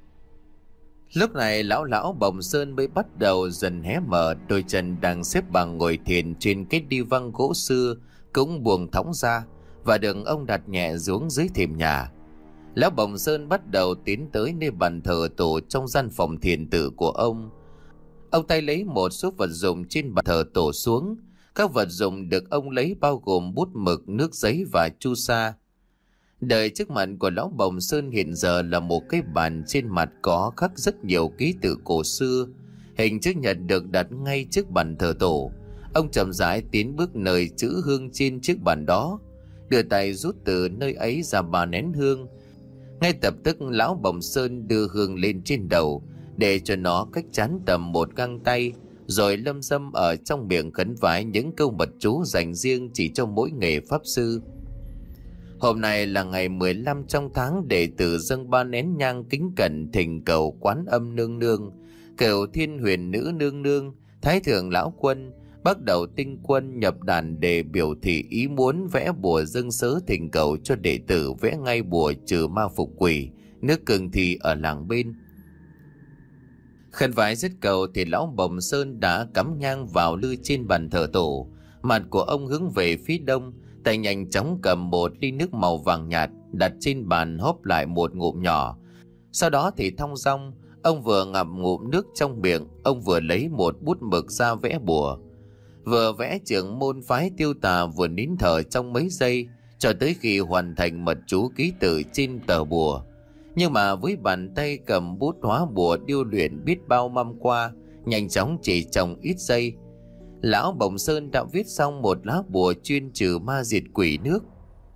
Lúc này lão lão Bồng Sơn mới bắt đầu dần hé mở, đôi chân đang xếp bằng ngồi thiền trên cái đi văng gỗ xưa cũng buông thõng ra và được ông đặt nhẹ xuống dưới thềm nhà. Lão Bồng Sơn bắt đầu tiến tới nơi bàn thờ tổ trong gian phòng thiền tự của ông. Ông tay lấy một số vật dụng trên bàn thờ tổ xuống. Các vật dụng được ông lấy bao gồm bút mực, nước giấy và chu sa. Đời trước mặt của lão Bồng Sơn hiện giờ là một cái bàn, trên mặt có khắc rất nhiều ký tự cổ xưa. Hình chữ nhật được đặt ngay trước bàn thờ tổ. Ông chậm rãi tiến bước nơi chữ hương trên chiếc bàn đó, đưa tay rút từ nơi ấy ra ba nén hương. Ngay tập tức lão Bồng Sơn đưa hương lên trên đầu, để cho nó cách chán tầm một găng tay, rồi lâm dâm ở trong miệng khấn vái những câu mật chú dành riêng chỉ cho mỗi nghề pháp sư. Hôm nay là ngày mười lăm trong tháng, đệ tử dâng ba nén nhang kính cẩn thỉnh cầu Quán Âm nương nương, cầu Thiên Huyền nữ nương nương, Thái thượng lão quân, bắt đầu tinh quân nhập đàn để biểu thị ý muốn vẽ bùa dâng sớ thỉnh cầu cho đệ tử vẽ ngay bùa trừ ma phục quỷ nước cương thi ở làng bên. Khẩn vái dứt cầu thì lão Bồng Sơn đã cắm nhang vào lư trên bàn thờ tổ. Mặt của ông hướng về phía đông, tay nhanh chóng cầm một ly nước màu vàng nhạt đặt trên bàn, hớp lại một ngụm nhỏ. Sau đó thì thong dong, ông vừa ngậm ngụm nước trong miệng, ông vừa lấy một bút mực ra vẽ bùa. Vừa vẽ trưởng môn phái Tiêu Tà vừa nín thở trong mấy giây, cho tới khi hoàn thành mật chú ký tự trên tờ bùa. Nhưng mà với bàn tay cầm bút hóa bùa điêu luyện biết bao năm qua, nhanh chóng chỉ trong ít giây, lão Bồng Sơn đã viết xong một lá bùa chuyên trừ ma diệt quỷ nước.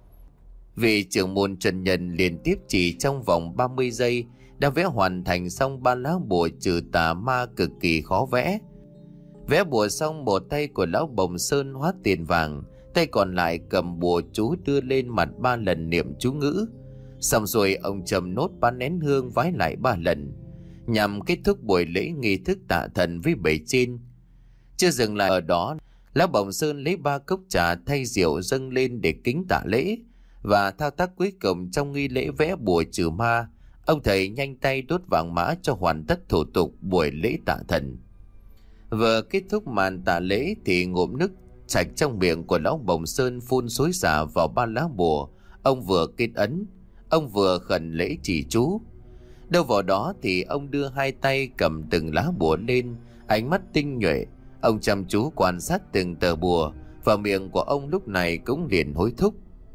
Vị trưởng môn Trần Nhân liên tiếp chỉ trong vòng ba mươi giây đã vẽ hoàn thành xong ba lá bùa trừ tà ma cực kỳ khó vẽ. Vẽ bùa xong, một tay của lão Bồng Sơn hóa tiền vàng, tay còn lại cầm bùa chú đưa lên mặt ba lần niệm chú ngữ. Xong rồi ông trầm nốt ba nén hương vái lại ba lần, nhằm kết thúc buổi lễ nghi thức tạ thần với bề trên. Chưa dừng lại ở đó, lão Bồng Sơn lấy ba cốc trà thay rượu dâng lên để kính tạ lễ. Và thao tác cuối cùng trong nghi lễ vẽ bùa trừ ma, ông thầy nhanh tay đốt vàng mã cho hoàn tất thủ tục buổi lễ tạ thần. Vừa kết thúc màn tạ lễ thì ngụm nước sạch trong miệng của lão Bồng Sơn phun xối xả vào ba lá bùa. Ông vừa kết ấn, ông vừa khẩn lễ chỉ chú. Đâu vào đó thì ông đưa hai tay cầm từng lá bùa lên, ánh mắt tinh nhuệ. Ông chăm chú quan sát từng tờ bùa, và miệng của ông lúc này cũng liền hối thúc: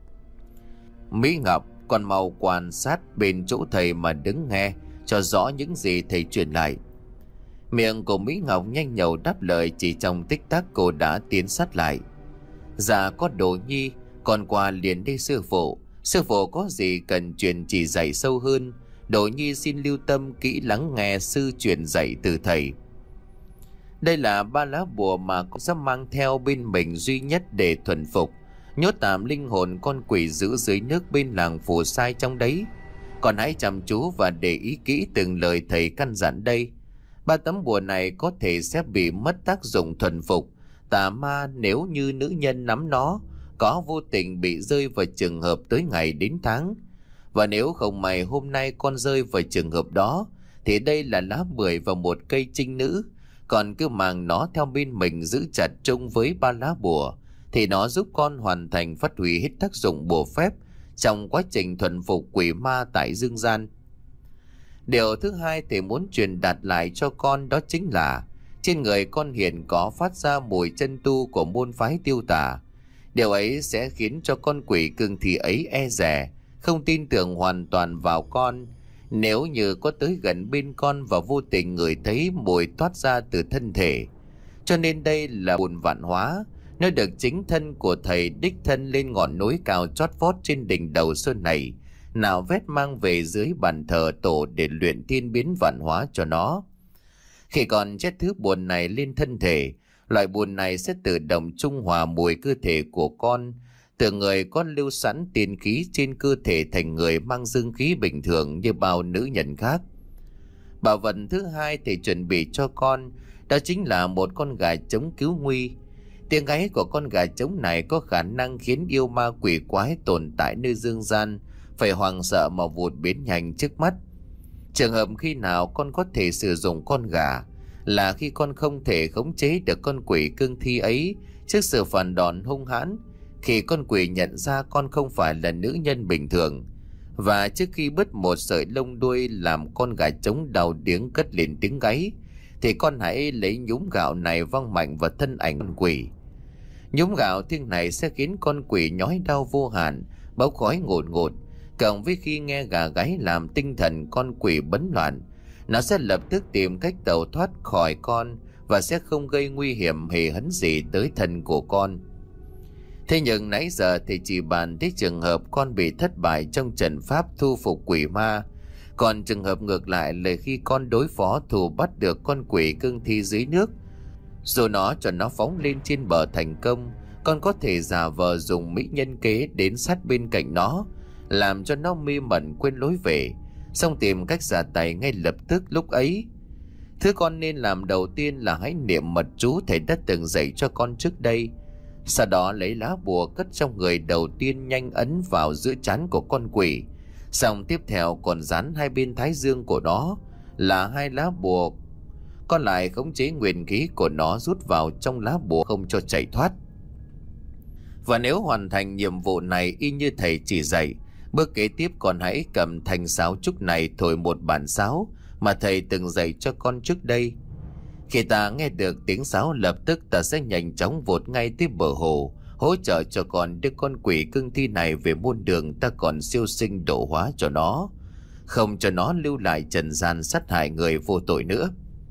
Mỹ Ngọc, con mau quan sát bên chỗ thầy mà đứng nghe cho rõ những gì thầy truyền lại. Miệng của Mỹ Ngọc nhanh nhẩu đáp lời. Chỉ trong tích tắc cô đã tiến sát lại. Dạ có đồ nhi, con qua liền đi sư phụ. Sư phụ có gì cần truyền chỉ dạy sâu hơn, đồ nhi xin lưu tâm kỹ lắng nghe sư truyền dạy từ thầy. Đây là ba lá bùa mà con sắp mang theo bên mình duy nhất để thuần phục, nhốt tạm linh hồn con quỷ giữ dưới nước bên làng Phù Sai trong đấy. Còn hãy chăm chú và để ý kỹ từng lời thầy căn dặn đây. Ba tấm bùa này có thể sẽ bị mất tác dụng thuần phục tà ma nếu như nữ nhân nắm nó có vô tình bị rơi vào trường hợp tới ngày đến tháng. Và nếu không may hôm nay con rơi vào trường hợp đó, thì đây là lá bưởi và một cây trinh nữ. Còn cứ mang nó theo bên mình giữ chặt chung với ba lá bùa, thì nó giúp con hoàn thành phát huy hết tác dụng bùa phép trong quá trình thuần phục quỷ ma tại dương gian. Điều thứ hai thầy muốn truyền đạt lại cho con đó chính là trên người con hiện có phát ra mùi chân tu của môn phái Tiêu Tà. Điều ấy sẽ khiến cho con quỷ cương thi ấy e dè, không tin tưởng hoàn toàn vào con. Nếu như có tới gần bên con và vô tình ngửi thấy mùi toát ra từ thân thể. Cho nên đây là bùn vạn hóa, nơi được chính thân của thầy đích thân lên ngọn núi cao chót vót trên đỉnh đầu sơn này, nào vét mang về dưới bàn thờ tổ để luyện thiên biến vạn hóa cho nó. Khi còn chết thứ bùn này lên thân thể, loại bùn này sẽ tự động trung hòa mùi cơ thể của con, từ người con lưu sẵn tiên khí trên cơ thể thành người mang dương khí bình thường như bao nữ nhân khác. Bảo vật thứ hai thầy chuẩn bị cho con đó chính là một con gà trống cứu nguy. Tiếng gáy của con gà trống này có khả năng khiến yêu ma quỷ quái tồn tại nơi dương gian phải hoảng sợ mà vụt biến nhanh trước mắt. Trường hợp khi nào con có thể sử dụng con gà là khi con không thể khống chế được con quỷ cương thi ấy trước sự phản đòn hung hãn, khi con quỷ nhận ra con không phải là nữ nhân bình thường. Và trước khi bứt một sợi lông đuôi làm con gà trống đau điếng cất lên tiếng gáy, thì con hãy lấy nhúm gạo này văng mạnh vào thân ảnh con quỷ. Nhúm gạo tiếng này sẽ khiến con quỷ nhói đau vô hạn, bốc khói ngột ngột. Cộng với khi nghe gà gáy làm tinh thần con quỷ bấn loạn, nó sẽ lập tức tìm cách tẩu thoát khỏi con và sẽ không gây nguy hiểm hề hấn gì tới thân của con. Thế nhưng nãy giờ thì chỉ bàn tới trường hợp con bị thất bại trong trận pháp thu phục quỷ ma. Còn trường hợp ngược lại là khi con đối phó thù bắt được con quỷ cương thi dưới nước, rồi nó cho nó phóng lên trên bờ thành công, con có thể giả vờ dùng mỹ nhân kế đến sát bên cạnh nó, làm cho nó mê mẩn quên lối về, xong tìm cách ra tay ngay lập tức lúc ấy. Thứ con nên làm đầu tiên là hãy niệm mật chú thầy đã từng dạy cho con trước đây. Sau đó lấy lá bùa cất trong người đầu tiên nhanh ấn vào giữa trán của con quỷ. Xong tiếp theo còn dán hai bên thái dương của nó là hai lá bùa Còn lại khống chế nguyên khí của nó rút vào trong lá bùa không cho chạy thoát. Và nếu hoàn thành nhiệm vụ này y như thầy chỉ dạy, bước kế tiếp con hãy cầm thanh sáo trúc này thổi một bản sáo mà thầy từng dạy cho con trước đây. Khi ta nghe được tiếng sáo, lập tức ta sẽ nhanh chóng vụt ngay tới bờ hồ, hỗ trợ cho con đưa con quỷ cương thi này về muôn đường ta còn siêu sinh độ hóa cho nó, không cho nó lưu lại trần gian sát hại người vô tội nữa.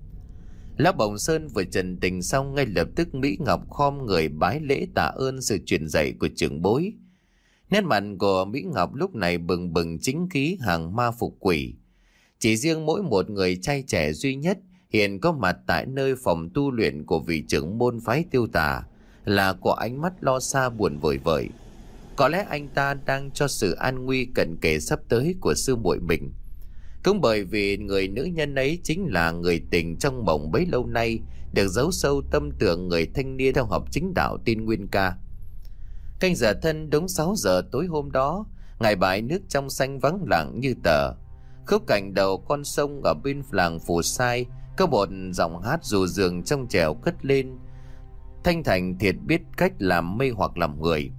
Lão Bồng Sơn vừa trần tình xong, ngay lập tức Mỹ Ngọc khom người bái lễ tạ ơn sự truyền dạy của trưởng bối. Nét mặt của Mỹ Ngọc lúc này bừng bừng chính khí hàng ma phục quỷ. Chỉ riêng mỗi một người trai trẻ duy nhất hiện có mặt tại nơi phòng tu luyện của vị trưởng môn phái Tiêu Tà là có ánh mắt lo xa buồn vời vợi. Có lẽ anh ta đang cho sự an nguy cận kề sắp tới của sư muội mình. Cũng bởi vì người nữ nhân ấy chính là người tình trong mộng bấy lâu nay được giấu sâu tâm tưởng người thanh niên theo học chính đạo tin Nguyên Ca. Canh giờ thân đúng sáu giờ tối hôm đó, ngài bãi nước trong xanh vắng lặng như tờ. Khúc cạnh đầu con sông ở bên làng Phù Sai có một giọng hát dù dường trong trẻo cất lên, thanh thành thiệt biết cách làm mê hoặc làm người.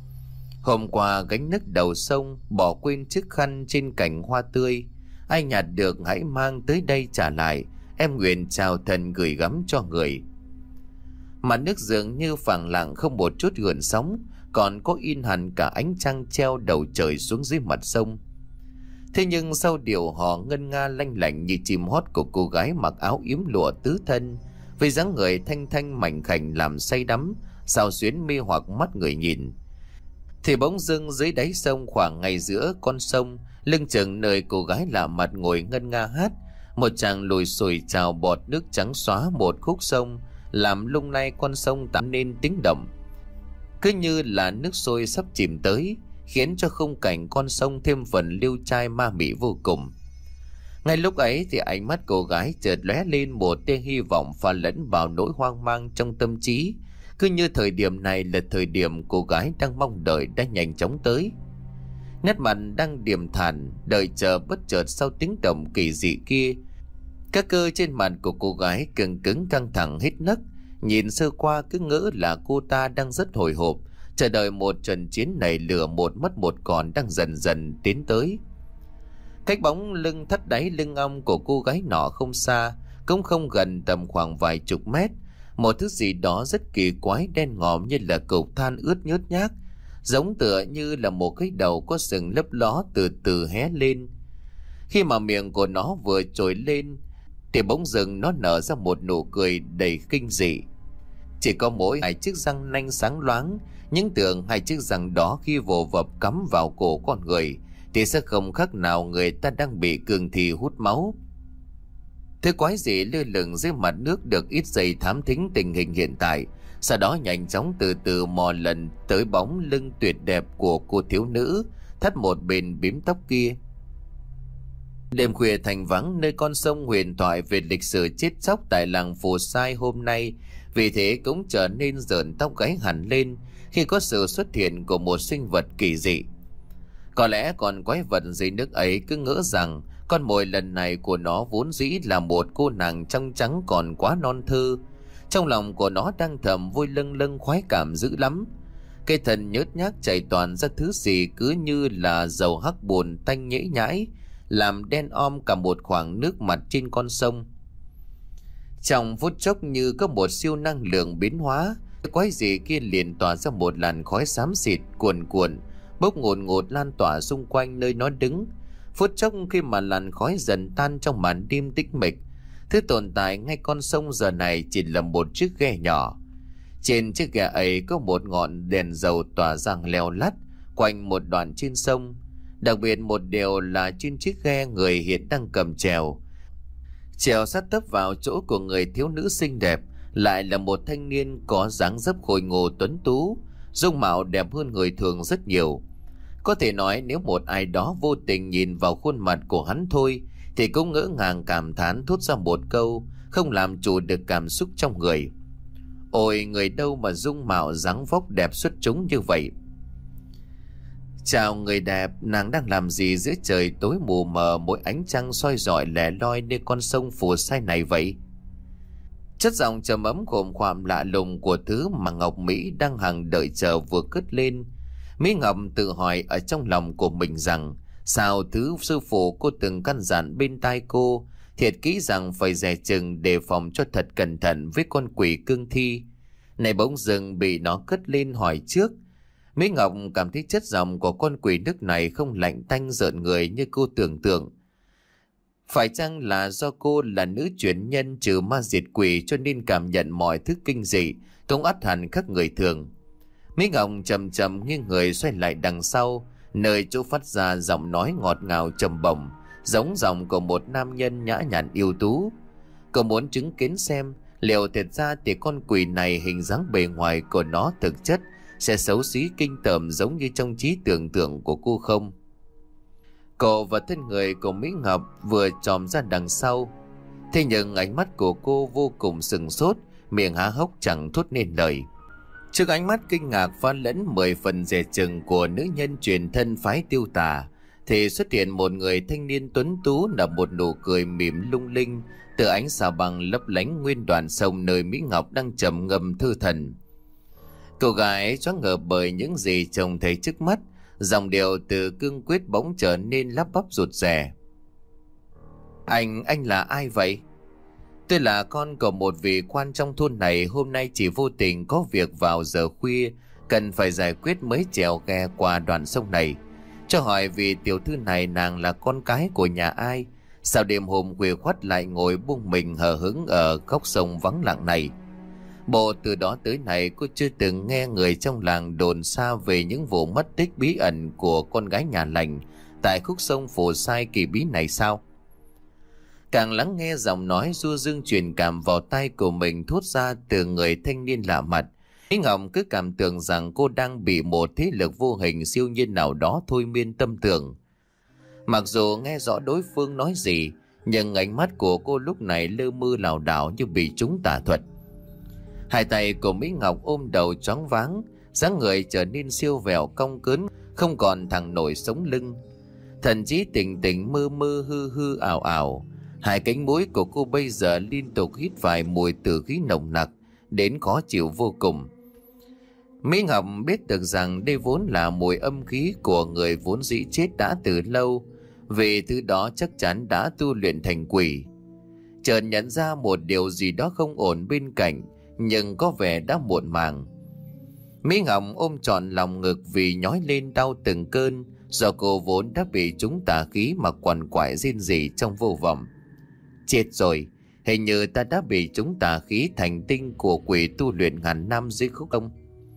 Hôm qua gánh nước đầu sông, bỏ quên chiếc khăn trên cành hoa tươi, ai nhặt được hãy mang tới đây trả lại, em nguyện chào thần gửi gắm cho người. Mặt nước dường như phẳng lặng không một chút gợn sóng, còn có in hẳn cả ánh trăng treo đầu trời xuống dưới mặt sông. Thế nhưng sau điệu hò ngân nga lanh lảnh như chim hót của cô gái mặc áo yếm lụa tứ thân, với dáng người thanh thanh mảnh khảnh làm say đắm, xao xuyến mê hoặc mắt người nhìn, thì bỗng dưng dưới đáy sông khoảng ngay giữa con sông, lưng chừng nơi cô gái lạ mặt ngồi ngân nga hát, một chàng lùi xùi trào bọt nước trắng xóa một khúc sông, làm lung lay con sông tạo nên tiếng động, cứ như là nước sôi sắp chìm tới, khiến cho khung cảnh con sông thêm phần liêu trai ma mị vô cùng. Ngay lúc ấy thì ánh mắt cô gái chợt lóe lên một tia hy vọng pha lẫn vào nỗi hoang mang trong tâm trí, cứ như thời điểm này là thời điểm cô gái đang mong đợi đã nhanh chóng tới. Nét mặt đang điềm thản đợi chờ, bất chợt sau tiếng động kỳ dị kia, các cơ trên mặt của cô gái cứng cứng căng thẳng hít nấc. Nhìn sơ qua cứ ngỡ là cô ta đang rất hồi hộp chờ đợi một trận chiến này lừa một mất một còn đang dần dần tiến tới. Cách bóng lưng thắt đáy lưng ong của cô gái nọ không xa, cũng không gần, tầm khoảng vài chục mét, một thứ gì đó rất kỳ quái đen ngòm như là cục than ướt nhớt nhác, giống tựa như là một cái đầu có sừng lấp ló từ từ hé lên. Khi mà miệng của nó vừa trồi lên thì bỗng dưng nó nở ra một nụ cười đầy kinh dị. Chỉ có mỗi hai chiếc răng nanh sáng loáng, những tưởng hai chiếc răng đó khi vồ vập cắm vào cổ con người thì sẽ không khác nào người ta đang bị cường thi hút máu. Thứ quái dị lơ lửng dưới mặt nước được ít giây thám thính tình hình hiện tại, sau đó nhanh chóng từ từ mò lần tới bóng lưng tuyệt đẹp của cô thiếu nữ thắt một bên bím tóc kia. Đêm khuya thành vắng nơi con sông huyền thoại về lịch sử chết chóc tại làng Phù Sai hôm nay, vì thế cũng trở nên rợn tóc gáy hẳn lên khi có sự xuất hiện của một sinh vật kỳ dị. Có lẽ con quái vật dưới nước ấy cứ ngỡ rằng con mồi lần này của nó vốn dĩ là một cô nàng trong trắng còn quá non thơ. Trong lòng của nó đang thầm vui lâng lâng khoái cảm dữ lắm. Cái thân nhớt nhác chảy toàn ra thứ gì cứ như là dầu hắc bùn tanh nhễ nhãi, làm đen om cả một khoảng nước mặt trên con sông. Trong phút chốc như có một siêu năng lượng biến hóa, cái quái gì kia liền tỏa ra một làn khói xám xịt cuồn cuộn, bốc ngột ngột lan tỏa xung quanh nơi nó đứng. Phút chốc khi mà làn khói dần tan trong màn đêm tĩnh mịch, thứ tồn tại ngay con sông giờ này chỉ là một chiếc ghe nhỏ. Trên chiếc ghe ấy có một ngọn đèn dầu tỏa ra leo lắt quanh một đoạn trên sông. Đặc biệt một điều là trên chiếc ghe người hiện đang cầm chèo, chèo sát tấp vào chỗ của người thiếu nữ xinh đẹp, lại là một thanh niên có dáng dấp khôi ngô tuấn tú, dung mạo đẹp hơn người thường rất nhiều. Có thể nói nếu một ai đó vô tình nhìn vào khuôn mặt của hắn thôi thì cũng ngỡ ngàng cảm thán thốt ra một câu, không làm chủ được cảm xúc trong người. Ôi, người đâu mà dung mạo dáng vóc đẹp xuất chúng như vậy. Chào người đẹp, nàng đang làm gì giữa trời tối mù mờ, mỗi ánh trăng soi rọi lẻ loi nơi con sông Phù Sai này vậy? Chất giọng trầm ấm khồm khoàm lạ lùng của thứ mà Ngọc Mỹ đang hằng đợi chờ vừa cất lên. Mỹ Ngọc tự hỏi ở trong lòng của mình rằng sao thứ sư phụ cô từng căn dặn bên tai cô thiệt kỹ rằng phải dè chừng đề phòng cho thật cẩn thận với con quỷ cương thi này bỗng dưng bị nó cất lên hỏi trước. Mỹ Ngọc cảm thấy chất giọng của con quỷ nước này không lạnh tanh rợn người như cô tưởng tượng. Phải chăng là do cô là nữ chuyển nhân trừ ma diệt quỷ cho nên cảm nhận mọi thứ kinh dị cũng ắt hẳn khác người thường. Mỹ Ngọc chậm chậm nghiêng người xoay lại đằng sau, nơi chỗ phát ra giọng nói ngọt ngào trầm bổng, giống giọng của một nam nhân nhã nhặn yêu tú. Cô muốn chứng kiến xem liệu thật ra thì con quỷ này hình dáng bề ngoài của nó thực chất sẽ xấu xí kinh tởm giống như trong trí tưởng tượng của cô không. Cô và thân người của Mỹ Ngọc vừa tròm ra đằng sau, thế nhưng ánh mắt của cô vô cùng sừng sốt, miệng há hốc chẳng thốt nên lời. Trước ánh mắt kinh ngạc pha lẫn mười phần dè chừng của nữ nhân truyền thân phái Tiêu Tà, thì xuất hiện một người thanh niên tuấn tú nở một nụ cười mỉm lung linh từ ánh xà bằng lấp lánh nguyên đoạn sông nơi Mỹ Ngọc đang trầm ngâm thư thần. Cô gái choáng ngợp bởi những gì trông thấy trước mắt, dòng điệu từ cương quyết bỗng trở nên lắp bắp rụt rè. Anh, anh là ai vậy? Tôi là con của một vị quan trong thôn này, hôm nay chỉ vô tình có việc vào giờ khuya, cần phải giải quyết mới chèo ghe qua đoạn sông này. Cho hỏi vì tiểu thư này nàng là con cái của nhà ai? Sao đêm hôm khuya khoắt lại ngồi buông mình hờ hững ở góc sông vắng lặng này? Bộ từ đó tới nay cô chưa từng nghe người trong làng đồn xa về những vụ mất tích bí ẩn của con gái nhà lành tại khúc sông Phổ Sai kỳ bí này sao? Càng lắng nghe giọng nói du dương truyền cảm vào tai của mình thốt ra từ người thanh niên lạ mặt, Mỹ Ngọc cứ cảm tưởng rằng cô đang bị một thế lực vô hình siêu nhiên nào đó thôi miên tâm tưởng. Mặc dù nghe rõ đối phương nói gì, nhưng ánh mắt của cô lúc này lơ mơ lảo đảo như bị trúng tà thuật. Hai tay của Mỹ Ngọc ôm đầu choáng váng, dáng người trở nên siêu vẹo cong cớn, không còn thẳng nổi sống lưng. Thần trí tỉnh tỉnh mơ mơ hư hư ảo ảo. Hai cánh mũi của cô bây giờ liên tục hít phải mùi tử khí nồng nặc đến khó chịu vô cùng. Mỹ Ngọc biết được rằng đây vốn là mùi âm khí của người vốn dĩ chết đã từ lâu, vì thứ đó chắc chắn đã tu luyện thành quỷ. Chợt nhận ra một điều gì đó không ổn bên cạnh, nhưng có vẻ đã muộn màng. Mỹ Ngọc ôm trọn lòng ngực vì nhói lên đau từng cơn, do cô vốn đã bị trúng tà khí mà quằn quại rên rỉ trong vô vọng. Chết rồi, hình như ta đã bị trúng tà khí thành tinh của quỷ tu luyện ngàn năm dưới khúc ông.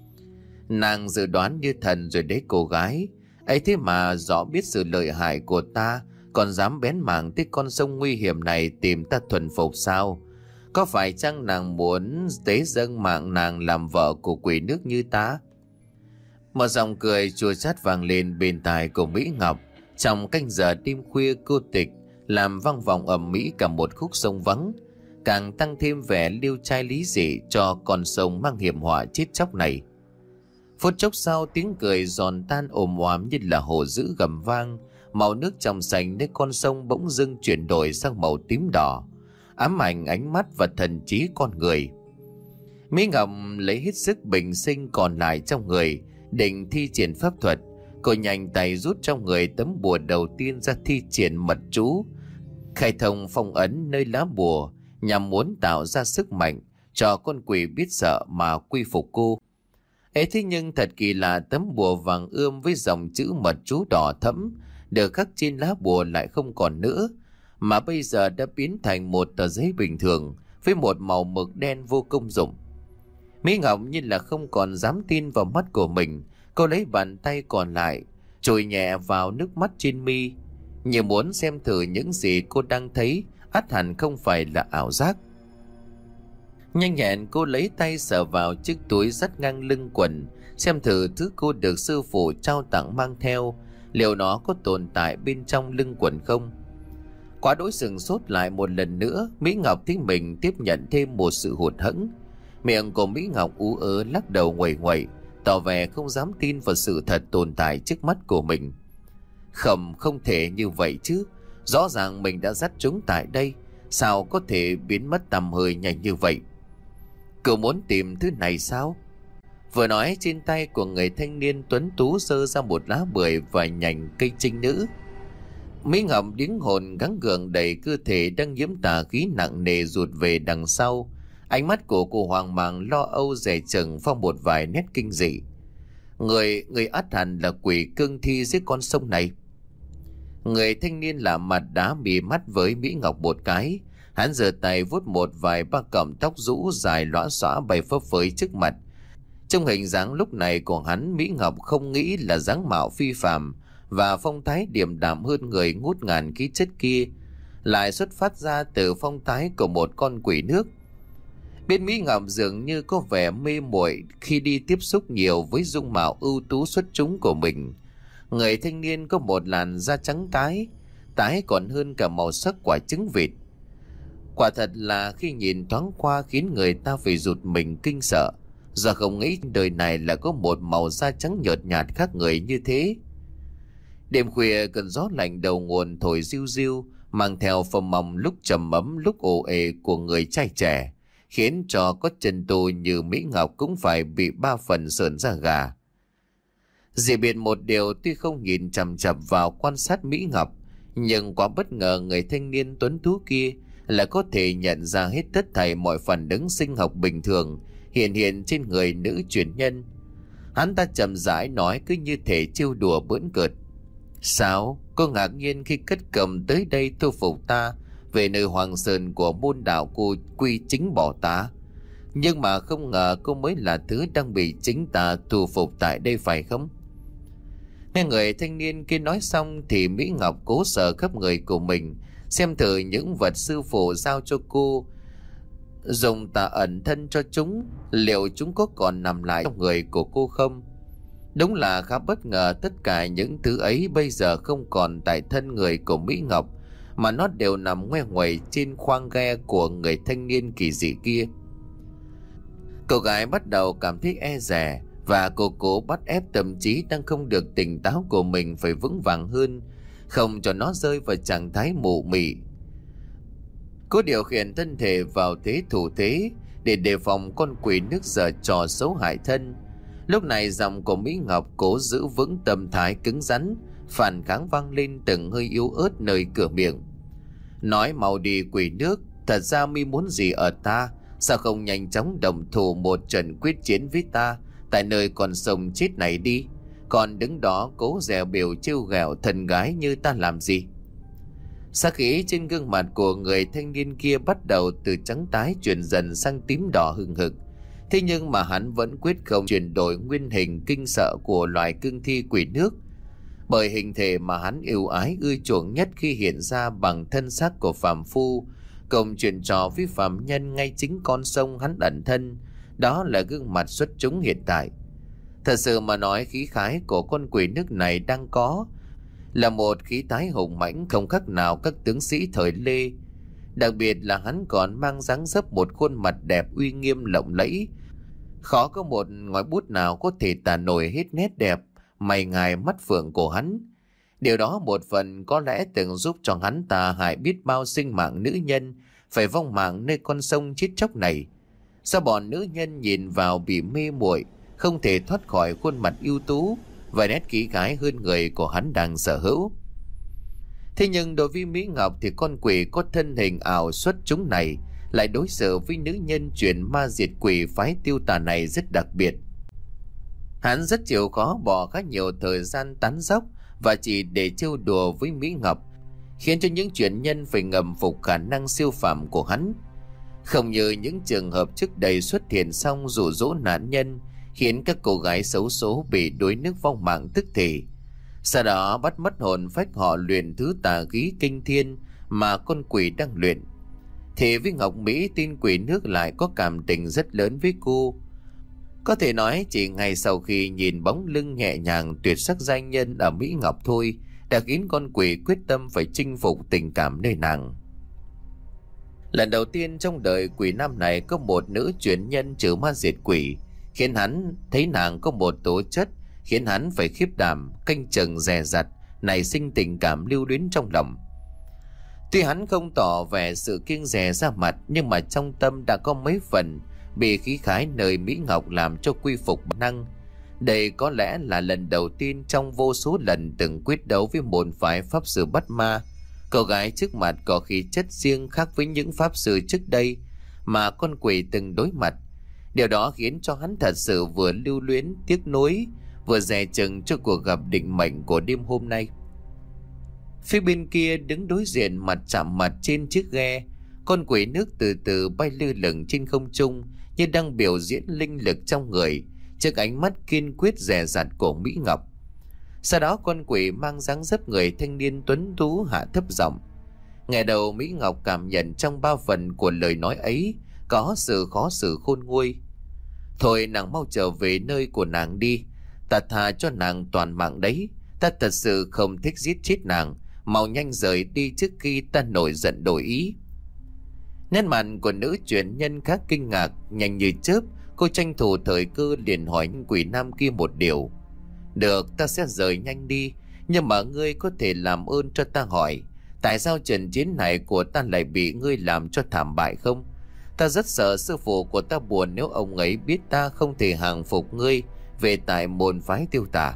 Nàng dự đoán như thần rồi đấy cô gái, ấy thế mà rõ biết sự lợi hại của ta, còn dám bén mảng tới con sông nguy hiểm này tìm ta thuần phục sao? Có phải chăng nàng muốn tế dâng mạng nàng làm vợ của quỷ nước như ta? Một giọng cười chua chát vang lên bên tai của Mỹ Ngọc trong canh giờ đêm khuya cô tịch, làm vang vọng ầm mỹ cả một khúc sông vắng, càng tăng thêm vẻ liêu trai lý dị cho con sông mang hiểm họa chết chóc này. Phút chốc sau, tiếng cười giòn tan ồm oàm như là hồ dữ gầm vang, màu nước trong xanh nơi con sông bỗng dưng chuyển đổi sang màu tím đỏ, ám ảnh ánh mắt và thần trí con người. Mỹ Ngọc lấy hết sức bình sinh còn lại trong người, định thi triển pháp thuật. Cô nhanh tay rút trong người tấm bùa đầu tiên ra thi triển mật chú, khai thông phong ấn nơi lá bùa, nhằm muốn tạo ra sức mạnh cho con quỷ biết sợ mà quy phục cô. Ấy thế nhưng thật kỳ lạ, tấm bùa vàng ươm với dòng chữ mật chú đỏ thẫm được khắc trên lá bùa lại không còn nữa, mà bây giờ đã biến thành một tờ giấy bình thường với một màu mực đen vô công dụng. Mỹ Ngọc như là không còn dám tin vào mắt của mình. Cô lấy bàn tay còn lại chùi nhẹ vào nước mắt trên mi, như muốn xem thử những gì cô đang thấy ắt hẳn không phải là ảo giác. Nhanh nhẹn cô lấy tay sờ vào chiếc túi dắt ngang lưng quần, xem thử thứ cô được sư phụ trao tặng mang theo liệu nó có tồn tại bên trong lưng quần không. Quá đỗi sừng sốt lại một lần nữa, Mỹ Ngọc thấy mình tiếp nhận thêm một sự hụt hẫng. Miệng của Mỹ Ngọc ú ớ lắc đầu nguậy nguậy, tỏ vẻ không dám tin vào sự thật tồn tại trước mắt của mình. Không, không thể như vậy chứ. Rõ ràng mình đã dắt chúng tại đây, sao có thể biến mất tầm hơi nhanh như vậy? Cậu muốn tìm thứ này sao? Vừa nói, trên tay của người thanh niên tuấn tú giơ ra một lá bưởi và nhành cây trinh nữ. Mỹ Ngọc điếng hồn gắng gượng đẩy cơ thể đang nhiễm tà khí nặng nề rụt về đằng sau. Ánh mắt của cô hoang mang lo âu dè chừng phong một vài nét kinh dị. Người, người ắt hẳn là quỷ cương thi dưới con sông này. Người thanh niên lạ mặt đá mì mắt với Mỹ Ngọc một cái. Hắn giơ tay vuốt một vài ba cọng tóc rũ dài lõa xõa bay phấp phới trước mặt. Trong hình dáng lúc này của hắn, Mỹ Ngọc không nghĩ là dáng mạo phi phàm và phong thái điềm đạm hơn người ngút ngàn khí chất kia lại xuất phát ra từ phong thái của một con quỷ nước. Bên Mỹ Ngọc dường như có vẻ mê muội khi đi tiếp xúc nhiều với dung mạo ưu tú xuất chúng của mình. Người thanh niên có một làn da trắng tái, tái còn hơn cả màu sắc quả trứng vịt. Quả thật là khi nhìn thoáng qua khiến người ta phải rụt mình kinh sợ, do không nghĩ đời này lại có một màu da trắng nhợt nhạt khác người như thế. Đêm khuya, cơn gió lạnh đầu nguồn thổi riu riu, mang theo phầm mỏng lúc trầm ấm lúc ồ ề của người trai trẻ, khiến cho có chân tu như Mỹ Ngọc cũng phải bị ba phần sởn da gà. Dị biệt một điều, tuy không nhìn chằm chằm vào quan sát Mỹ Ngọc, nhưng quá bất ngờ người thanh niên tuấn tú kia lại có thể nhận ra hết tất thảy mọi phản ứng sinh học bình thường hiện hiện trên người nữ truyền nhân. Hắn ta chậm rãi nói cứ như thể trêu đùa bỡn cợt: "Sao, cô ngạc nhiên khi cất cầm tới đây thu phục ta về nơi hoàng sơn của môn đạo cô quy chính bỏ ta? Nhưng mà không ngờ cô mới là thứ đang bị chính ta thu phục tại đây phải không?" Nghe người thanh niên kia nói xong thì Mỹ Ngọc cố sờ khắp người của mình, xem thử những vật sư phụ giao cho cô dùng tà ẩn thân cho chúng, liệu chúng có còn nằm lại trong người của cô không. Đúng là khá bất ngờ, tất cả những thứ ấy bây giờ không còn tại thân người của Mỹ Ngọc, mà nó đều nằm ngoe nguẩy trên khoang ghe của người thanh niên kỳ dị kia. Cô gái bắt đầu cảm thấy e dè, và cô cố bắt ép tâm trí đang không được tỉnh táo của mình phải vững vàng hơn, không cho nó rơi vào trạng thái mụ mị. Cô điều khiển thân thể vào thế thủ thế để đề phòng con quỷ nước giở trò xấu hại thân. Lúc này giọng của Mỹ Ngọc cố giữ vững tâm thái cứng rắn, phản kháng vang lên từng hơi yếu ớt nơi cửa miệng: "Nói mau đi quỷ nước, thật ra mi muốn gì ở ta? Sao không nhanh chóng đồng thủ một trận quyết chiến với ta tại nơi con sông chết này đi, còn đứng đó cố dè biểu trêu ghẹo thần gái như ta làm gì?" Sát khí trên gương mặt của người thanh niên kia bắt đầu từ trắng tái chuyển dần sang tím đỏ hừng hực. Thế nhưng mà hắn vẫn quyết không chuyển đổi nguyên hình kinh sợ của loài cương thi quỷ nước, bởi hình thể mà hắn yêu ái ưa chuộng nhất khi hiện ra bằng thân xác của phàm phu, cùng chuyện trò với phàm nhân ngay chính con sông hắn ẩn thân, đó là gương mặt xuất chúng hiện tại. Thật sự mà nói, khí khái của con quỷ nước này đang có là một khí tái hùng mãnh không khác nào các tướng sĩ thời Lê. Đặc biệt là hắn còn mang dáng dấp một khuôn mặt đẹp uy nghiêm lộng lẫy, khó có một ngòi bút nào có thể tả nổi hết nét đẹp mày ngài mắt phượng của hắn. Điều đó một phần có lẽ từng giúp cho hắn ta hại biết bao sinh mạng nữ nhân phải vong mạng nơi con sông chết chóc này. Sao bọn nữ nhân nhìn vào bị mê muội, không thể thoát khỏi khuôn mặt ưu tú và nét khí khái hơn người của hắn đang sở hữu. Thế nhưng đối với Mỹ Ngọc thì con quỷ có thân hình ảo xuất chúng này lại đối xử với nữ nhân truyền ma diệt quỷ phái Tiêu Tà này rất đặc biệt. Hắn rất chịu khó bỏ khá nhiều thời gian tán dóc và chỉ để trêu đùa với Mỹ Ngọc, khiến cho những truyền nhân phải ngầm phục khả năng siêu phàm của hắn. Không như những trường hợp trước đây xuất hiện xong dụ dỗ nạn nhân, khiến các cô gái xấu số bị đuối nước vong mạng tức thì, sau đó bắt mất hồn phách họ luyện thứ tà khí kinh thiên mà con quỷ đang luyện. Thì với Ngọc Mỹ, tin quỷ nước lại có cảm tình rất lớn với cô. Có thể nói chỉ ngay sau khi nhìn bóng lưng nhẹ nhàng tuyệt sắc giai nhân ở Mỹ Ngọc thôi đã khiến con quỷ quyết tâm phải chinh phục tình cảm nơi nàng. Lần đầu tiên trong đời quỷ nam này có một nữ truyền nhân trừ ma diệt quỷ, khiến hắn thấy nàng có một tố chất khiến hắn phải khiếp đảm, canh chừng dè dặt, nảy sinh tình cảm lưu luyến trong lòng. Tuy hắn không tỏ vẻ sự kiêng dè ra mặt, nhưng mà trong tâm đã có mấy phần bị khí khái nơi Mỹ Ngọc làm cho quy phục bản năng. Đây có lẽ là lần đầu tiên trong vô số lần từng quyết đấu với một vài pháp sư bắt ma, cô gái trước mặt có khí chất riêng khác với những pháp sư trước đây mà con quỷ từng đối mặt. Điều đó khiến cho hắn thật sự vừa lưu luyến tiếc nuối, vừa dè chừng cho cuộc gặp định mệnh của đêm hôm nay. Phía bên kia đứng đối diện mặt chạm mặt trên chiếc ghe, con quỷ nước từ từ bay lơ lửng trên không trung như đang biểu diễn linh lực trong người trước ánh mắt kiên quyết dè dặt của Mỹ Ngọc. Sau đó con quỷ mang dáng dấp người thanh niên tuấn tú hạ thấp giọng. Nghe đầu Mỹ Ngọc cảm nhận trong ba phần của lời nói ấy có sự khó xử khôn nguôi. Thôi nàng mau trở về nơi của nàng đi, ta tha cho nàng toàn mạng đấy. Ta thật sự không thích giết chết nàng, mau nhanh rời đi trước khi ta nổi giận đổi ý. Nét mặt của nữ truyền nhân khá kinh ngạc, nhanh như chớp, cô tranh thủ thời cơ liền hỏi quỷ nam kia một điều. Được, ta sẽ rời nhanh đi, nhưng mà ngươi có thể làm ơn cho ta hỏi, tại sao trận chiến này của ta lại bị ngươi làm cho thảm bại không? Ta rất sợ sư phụ của ta buồn nếu ông ấy biết ta không thể hàng phục ngươi về tại môn phái Tiêu Tà.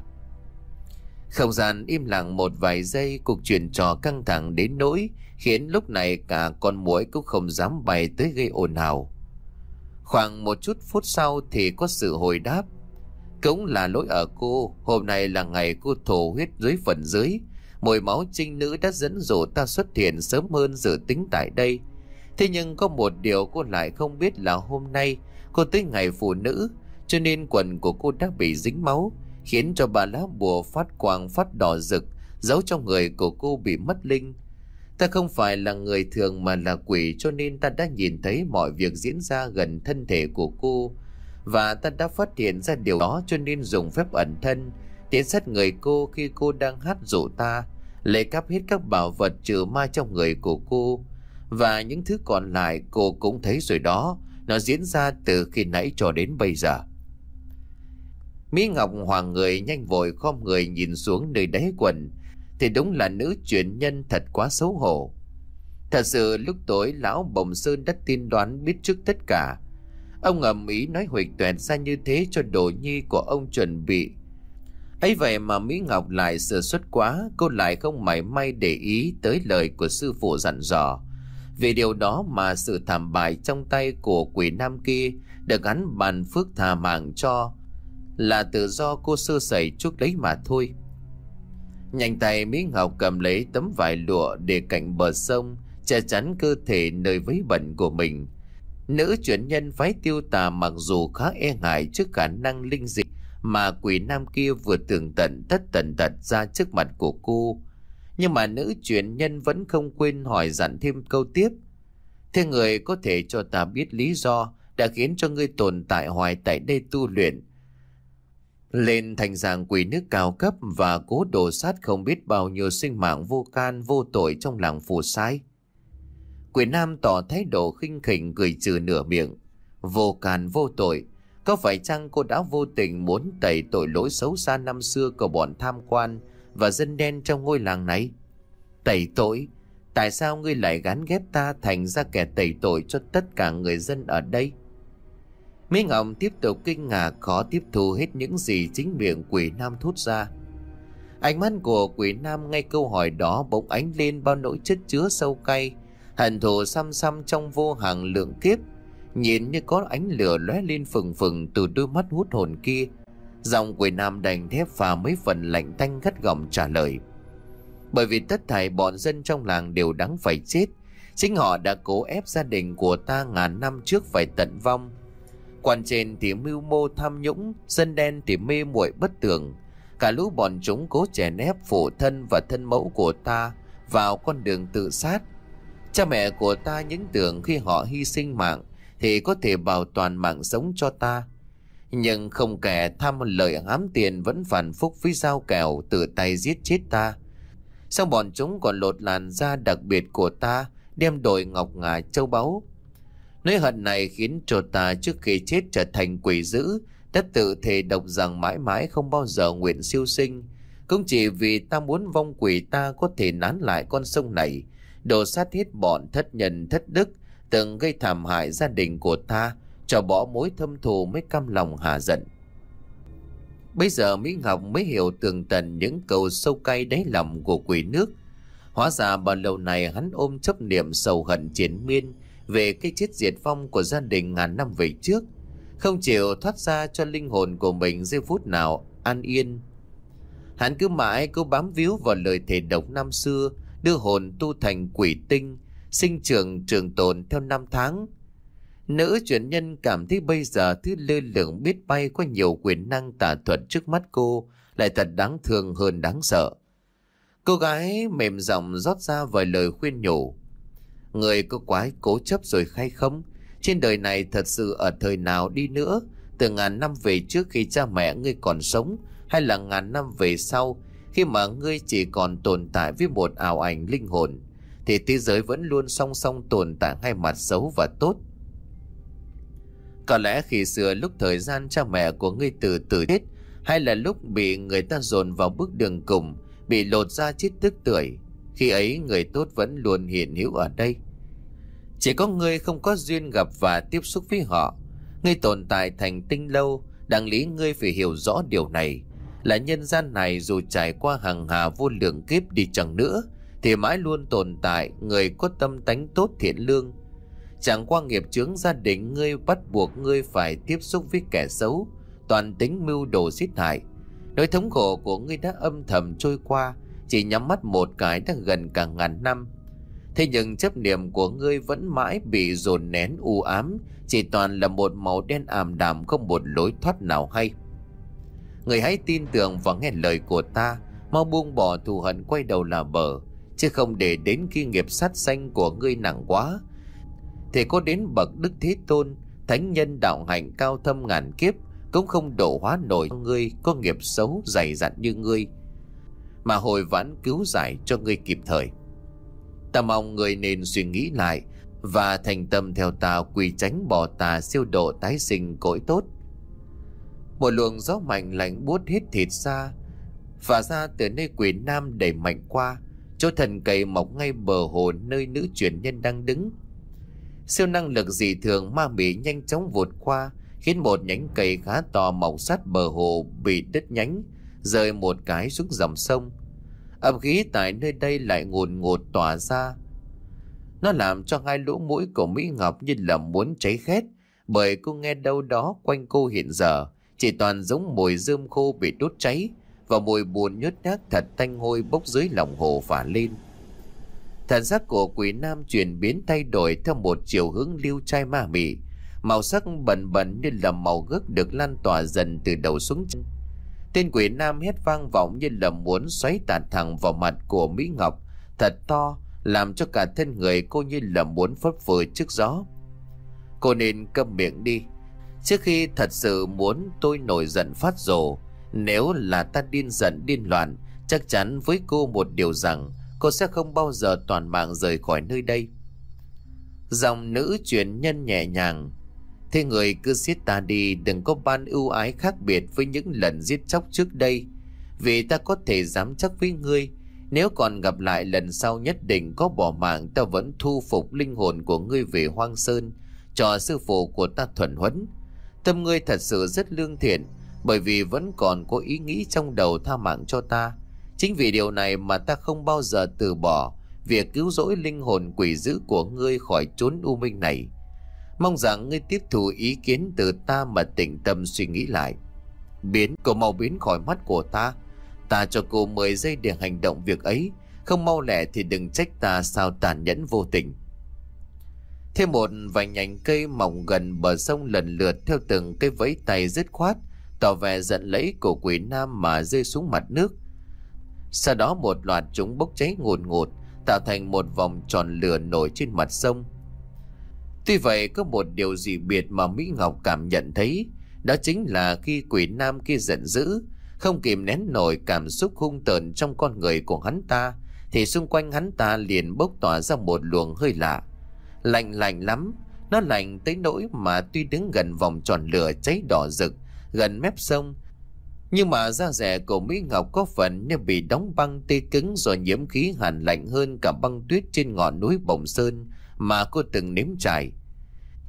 Không gian im lặng một vài giây, cuộc chuyện trò căng thẳng đến nỗi khiến lúc này cả con muỗi cũng không dám bay tới gây ồn ào. Khoảng một chút phút sau thì có sự hồi đáp. Cũng là lỗi ở cô, hôm nay là ngày cô thổ huyết dưới phần dưới, mùi máu trinh nữ đã dẫn dụ ta xuất hiện sớm hơn dự tính tại đây. Thế nhưng có một điều cô lại không biết là hôm nay cô tới ngày phụ nữ, cho nên quần của cô đã bị dính máu, khiến cho bà lá bùa phát quang phát đỏ rực giấu trong người của cô bị mất linh. Ta không phải là người thường mà là quỷ, cho nên ta đã nhìn thấy mọi việc diễn ra gần thân thể của cô, và ta đã phát hiện ra điều đó, cho nên dùng phép ẩn thân tiến sát người cô khi cô đang hát dụ ta, lấy cắp hết các bảo vật trừ ma trong người của cô. Và những thứ còn lại cô cũng thấy rồi đó, nó diễn ra từ khi nãy cho đến bây giờ. Mỹ Ngọc hoàng người nhanh vội khom người nhìn xuống nơi đáy quần, thì đúng là nữ truyền nhân thật quá xấu hổ. Thật sự lúc tối lão Bồng Sơn đã tiên đoán biết trước tất cả. Ông ngầm ý nói huỵch toẹt ra như thế cho đồ nhi của ông chuẩn bị. Ấy vậy mà Mỹ Ngọc lại sơ suất quá, cô lại không mảy may để ý tới lời của sư phụ dặn dò. Vì điều đó mà sự thảm bại trong tay của quỷ nam kia được gắn bàn phước thà mạng cho là tự do cô sơ sẩy chuốc lấy mà thôi. Nhanh tay Mỹ Ngọc cầm lấy tấm vải lụa để cạnh bờ sông, che chắn cơ thể nơi vấy bẩn của mình. Nữ truyền nhân phái Tiêu Tà mặc dù khá e ngại trước khả năng linh dịch mà quỷ nam kia vừa tường tận tất tần tật ra trước mặt của cô, nhưng mà nữ truyền nhân vẫn không quên hỏi dặn thêm câu tiếp. Thế người có thể cho ta biết lý do đã khiến cho ngươi tồn tại hoài tại đây tu luyện lên thành dạng quỷ nước cao cấp và cố đổ sát không biết bao nhiêu sinh mạng vô can vô tội trong làng Phù Sai? Quỷ nam tỏ thái độ khinh khỉnh cười trừ nửa miệng. Vô can vô tội, có phải chăng cô đã vô tình muốn tẩy tội lỗi xấu xa năm xưa của bọn tham quan và dân đen trong ngôi làng này? Tẩy tội? Tại sao ngươi lại gắn ghép ta thành ra kẻ tẩy tội cho tất cả người dân ở đây? Mỹ Ngọc tiếp tục kinh ngạc, khó tiếp thu hết những gì chính miệng quỷ nam thốt ra. Ánh mắt của quỷ nam ngay câu hỏi đó bỗng ánh lên bao nỗi chất chứa sâu cay, hận thù xăm xăm trong vô hàng lượng kiếp, nhìn như có ánh lửa lóe lên phừng phừng từ đôi mắt hút hồn kia. Giọng quỷ nam đành thép phà mấy phần lạnh tanh gắt gỏng trả lời. Bởi vì tất thảy bọn dân trong làng đều đáng phải chết. Chính họ đã cố ép gia đình của ta ngàn năm trước phải tận vong. Quan trên thì mưu mô tham nhũng, dân đen thì mê muội bất tường. Cả lũ bọn chúng cố chèn ép phụ thân và thân mẫu của ta vào con đường tự sát. Cha mẹ của ta những tưởng khi họ hy sinh mạng thì có thể bảo toàn mạng sống cho ta. Nhưng không kẻ tham lợi hám tiền vẫn phản phúc với dao kèo tự tay giết chết ta. Xong bọn chúng còn lột làn da đặc biệt của ta, đem đổi ngọc ngà châu báu. Nỗi hận này khiến cho ta trước khi chết trở thành quỷ dữ, đã tự thề độc rằng mãi mãi không bao giờ nguyện siêu sinh. Cũng chỉ vì ta muốn vong quỷ ta có thể nán lại con sông này, đổ sát hết bọn thất nhân thất đức từng gây thảm hại gia đình của ta, cho bỏ mối thâm thù mới cam lòng hạ giận. Bây giờ Mỹ Ngọc mới hiểu tường tận những câu sâu cay đáy lòng của quỷ nước. Hóa ra bao lâu này hắn ôm chấp niệm sầu hận triền miên về cái chết diệt vong của gia đình ngàn năm về trước, không chịu thoát ra cho linh hồn của mình giây phút nào an yên. Hắn cứ mãi cứ bám víu vào lời thề độc năm xưa, đưa hồn tu thành quỷ tinh, sinh trưởng trường tồn theo năm tháng. Nữ truyền nhân cảm thấy bây giờ thứ lơ lửng biết bay có nhiều quyền năng tà thuật trước mắt cô lại thật đáng thương hơn đáng sợ. Cô gái mềm giọng rót ra vài lời khuyên nhủ. Người có quái cố chấp rồi hay không? Trên đời này thật sự ở thời nào đi nữa, từ ngàn năm về trước khi cha mẹ ngươi còn sống, hay là ngàn năm về sau khi mà ngươi chỉ còn tồn tại với một ảo ảnh linh hồn, thì thế giới vẫn luôn song song tồn tại hai mặt xấu và tốt. Có lẽ khi xưa lúc thời gian cha mẹ của ngươi từ từ chết, hay là lúc bị người ta dồn vào bước đường cùng, bị lột da chết tức tưởi, khi ấy người tốt vẫn luôn hiện hữu ở đây. Chỉ có ngươi không có duyên gặp và tiếp xúc với họ. Ngươi tồn tại thành tinh lâu, đáng lý ngươi phải hiểu rõ điều này, là nhân gian này dù trải qua hàng hà vô lượng kiếp đi chăng nữa, thì mãi luôn tồn tại người có tâm tánh tốt thiện lương. Chẳng qua nghiệp chướng gia đình ngươi bắt buộc ngươi phải tiếp xúc với kẻ xấu, toàn tính mưu đồ giết hại. Nỗi thống khổ của ngươi đã âm thầm trôi qua, chỉ nhắm mắt một cái đã gần cả ngàn năm. Thế nhưng chấp niệm của ngươi vẫn mãi bị dồn nén u ám, chỉ toàn là một màu đen ảm đạm, không một lối thoát nào hay. Ngươi hãy tin tưởng và nghe lời của ta, mau buông bỏ thù hận quay đầu là bờ, chứ không để đến khi nghiệp sát sanh của ngươi nặng quá thì có đến bậc Đức Thế Tôn, thánh nhân đạo hạnh cao thâm ngàn kiếp cũng không độ hóa nổi ngươi có nghiệp xấu dày dặn như ngươi, mà hồi vãn cứu giải cho ngươi kịp thời. Ta mong người nên suy nghĩ lại và thành tâm theo ta, quy tránh bỏ tà, siêu độ tái sinh cõi tốt. Một luồng gió mạnh lạnh buốt hít thịt ra, phả ra từ nơi quỷ nam đẩy mạnh qua chỗ thần cây mọc ngay bờ hồ nơi nữ truyền nhân đang đứng. Siêu năng lực dị thường ma mị nhanh chóng vụt qua, khiến một nhánh cây khá to mọc sát bờ hồ bị đứt nhánh, rơi một cái xuống dòng sông. Âm khí tại nơi đây lại ngùn ngụt tỏa ra. Nó làm cho hai lỗ mũi của Mỹ Ngọc như là muốn cháy khét, bởi cô nghe đâu đó quanh cô hiện giờ chỉ toàn giống mùi rơm khô bị đốt cháy và mùi buồn nhớt nhác thật tanh hôi bốc dưới lòng hồ phả lên. Thần sắc của quỷ nam chuyển biến thay đổi theo một chiều hướng liêu trai ma mị, màu sắc bẩn bẩn như là màu gấc được lan tỏa dần từ đầu xuống chân. Tên quỷ nam hét vang vọng như là muốn xoáy tạt thẳng vào mặt của Mỹ Ngọc thật to, làm cho cả thân người cô như là muốn phấp phới trước gió. Cô nên câm miệng đi, trước khi thật sự muốn tôi nổi giận phát rồ. Nếu là ta điên giận điên loạn, chắc chắn với cô một điều rằng cô sẽ không bao giờ toàn mạng rời khỏi nơi đây. Dòng nữ truyền nhân nhẹ nhàng. Thế người cứ giết ta đi, đừng có ban ưu ái khác biệt với những lần giết chóc trước đây, vì ta có thể dám chắc với ngươi, nếu còn gặp lại lần sau nhất định có bỏ mạng, ta vẫn thu phục linh hồn của ngươi về Hoang Sơn cho sư phụ của ta thuần huấn. Tâm ngươi thật sự rất lương thiện, bởi vì vẫn còn có ý nghĩ trong đầu tha mạng cho ta. Chính vì điều này mà ta không bao giờ từ bỏ việc cứu rỗi linh hồn quỷ dữ của ngươi khỏi chốn u minh này. Mong rằng ngươi tiếp thu ý kiến từ ta mà tĩnh tâm suy nghĩ lại. Biến, cô mau biến khỏi mắt của ta. Ta cho cô mười giây để hành động việc ấy, không mau lẹ thì đừng trách ta sao tàn nhẫn vô tình. Thêm một vài nhành cây mỏng gần bờ sông lần lượt theo từng cây vẫy tay dứt khoát, tỏ vẻ giận lẫy của quỷ nam mà rơi xuống mặt nước. Sau đó một loạt chúng bốc cháy ngùn ngụt, tạo thành một vòng tròn lửa nổi trên mặt sông. Tuy vậy có một điều gì biệt mà Mỹ Ngọc cảm nhận thấy, đó chính là khi quỷ nam kia giận dữ, không kìm nén nổi cảm xúc hung tợn trong con người của hắn ta, thì xung quanh hắn ta liền bốc tỏa ra một luồng hơi lạ. Lạnh lạnh lắm, nó lạnh tới nỗi mà tuy đứng gần vòng tròn lửa cháy đỏ rực gần mép sông, nhưng mà da rẻ của Mỹ Ngọc có phần như bị đóng băng tê cứng, rồi nhiễm khí hàn lạnh hơn cả băng tuyết trên ngọn núi Bồng Sơn mà cô từng nếm trải.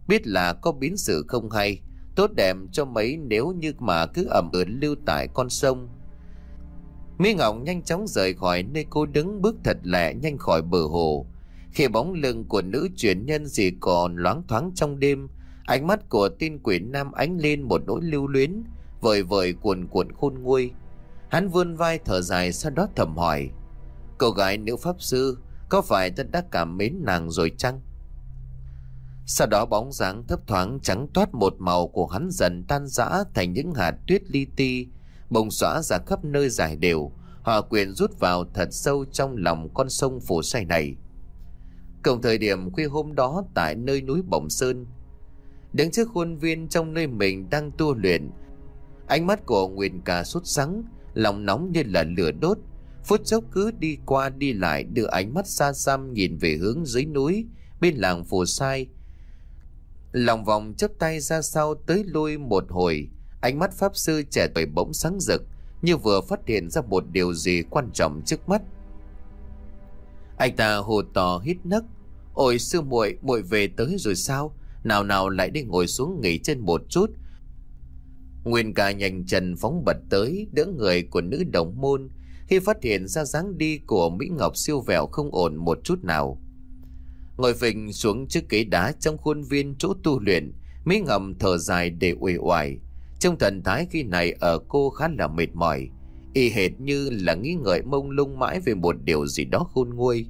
biết là có biến sự không hay, tốt đẹp cho mấy nếu như mà cứ ẩm ướt lưu tại con sông. Mỹ Ngọc nhanh chóng rời khỏi nơi cô đứng, bước thật lẹ nhanh khỏi bờ hồ. Khi bóng lưng của nữ truyền nhân chỉ còn loáng thoáng trong đêm, ánh mắt của tên quỷ nam ánh lên một nỗi lưu luyến, vời vời cuồn cuộn khôn nguôi. Hắn vươn vai thở dài, sau đó thầm hỏi: Cậu gái nữ pháp sư, có phải ta đã cảm mến nàng rồi chăng? Sau đó bóng dáng thấp thoáng trắng toát một màu của hắn dần tan rã thành những hạt tuyết li ti, bông xõa ra khắp nơi dài đều, hòa quyện rút vào thật sâu trong lòng con sông phù say này. Cùng thời điểm khuya hôm đó, tại nơi núi Bồng Sơn, đứng trước khuôn viên trong nơi mình đang tu luyện, ánh mắt của Nguyên Ca sốt sắng, lòng nóng như là lửa đốt, phút chốc cứ đi qua đi lại, đưa ánh mắt xa xăm nhìn về hướng dưới núi bên làng Phù Sai. Lòng vòng chắp tay ra sau tới lui một hồi, ánh mắt pháp sư trẻ tuổi bỗng sáng rực, như vừa phát hiện ra một điều gì quan trọng trước mắt. Anh ta hô to hít nấc: Ôi sư muội, muội về tới rồi sao? Nào nào lại đi ngồi xuống nghỉ chân một chút. Nguyên Ca nhanh chân phóng bật tới, đỡ người của nữ đồng môn. Khi phát hiện ra dáng đi của Mỹ Ngọc siêu vẹo không ổn một chút nào, ngồi phình xuống chiếc ghế đá trong khuôn viên chỗ tu luyện, Mỹ Ngọc thở dài để uể oải. Trong thần thái khi này ở cô khá là mệt mỏi, y hệt như là nghĩ ngợi mông lung mãi về một điều gì đó khôn nguôi.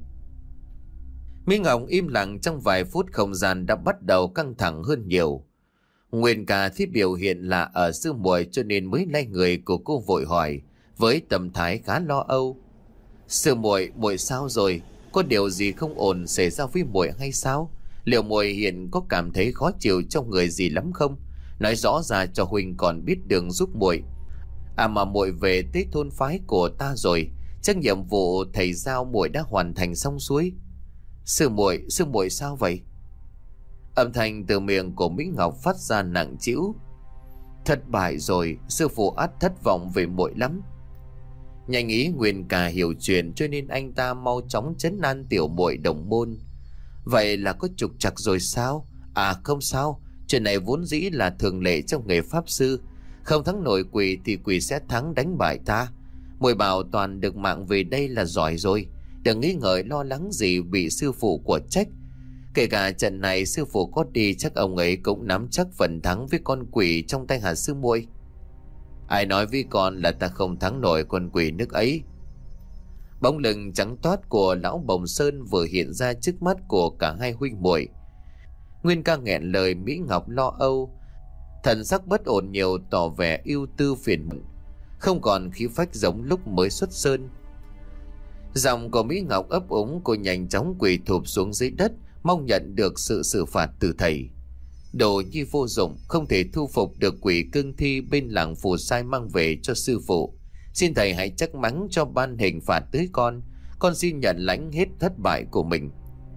Mỹ Ngọc im lặng trong vài phút, không gian đã bắt đầu căng thẳng hơn nhiều. Nguyên Ca thấy biểu hiện là ở sư muội cho nên mới lay người của cô vội hỏi với tâm thái khá lo âu: Sư muội, muội sao rồi? Có điều gì không ổn xảy ra với muội hay sao? Liệu muội hiện có cảm thấy khó chịu trong người gì lắm không? Nói rõ ra cho huynh còn biết đường giúp muội. À mà muội về tới thôn phái của ta rồi, chắc nhiệm vụ thầy giao muội đã hoàn thành xong xuôi. Sư muội, sư muội sao vậy? Âm thanh từ miệng của Mỹ Ngọc phát ra nặng trĩu: Thất bại rồi, sư phụ ắt thất vọng về muội lắm. Nhanh ý Nguyên Ca hiểu chuyện cho nên anh ta mau chóng trấn an tiểu muội đồng môn: Vậy là có trục trặc rồi sao? À không sao, chuyện này vốn dĩ là thường lệ trong nghề pháp sư, không thắng nổi quỷ thì quỷ sẽ thắng đánh bại ta. Muội bảo toàn được mạng về đây là giỏi rồi, đừng nghĩ ngợi lo lắng gì bị sư phụ của trách. Kể cả trận này sư phụ có đi, chắc ông ấy cũng nắm chắc phần thắng với con quỷ trong tay hả sư muội? Ai nói với con là ta không thắng nổi con quỷ nước ấy? Bóng lưng trắng toát của lão Bồng Sơn vừa hiện ra trước mắt của cả hai huynh muội. Nguyên Ca nghẹn lời, Mỹ Ngọc lo âu, thần sắc bất ổn nhiều, tỏ vẻ ưu tư phiền muộn, không còn khí phách giống lúc mới xuất sơn. Giọng của Mỹ Ngọc ấp úng, cô nhanh chóng quỳ thụp xuống dưới đất, mong nhận được sự xử phạt từ thầy. Đồ nhi vô dụng, không thể thu phục được quỷ cương thi bên làng Phù Sai mang về cho sư phụ. Xin thầy hãy trách mắng cho ban hình phạt tới con. Con xin nhận lãnh hết thất bại của mình.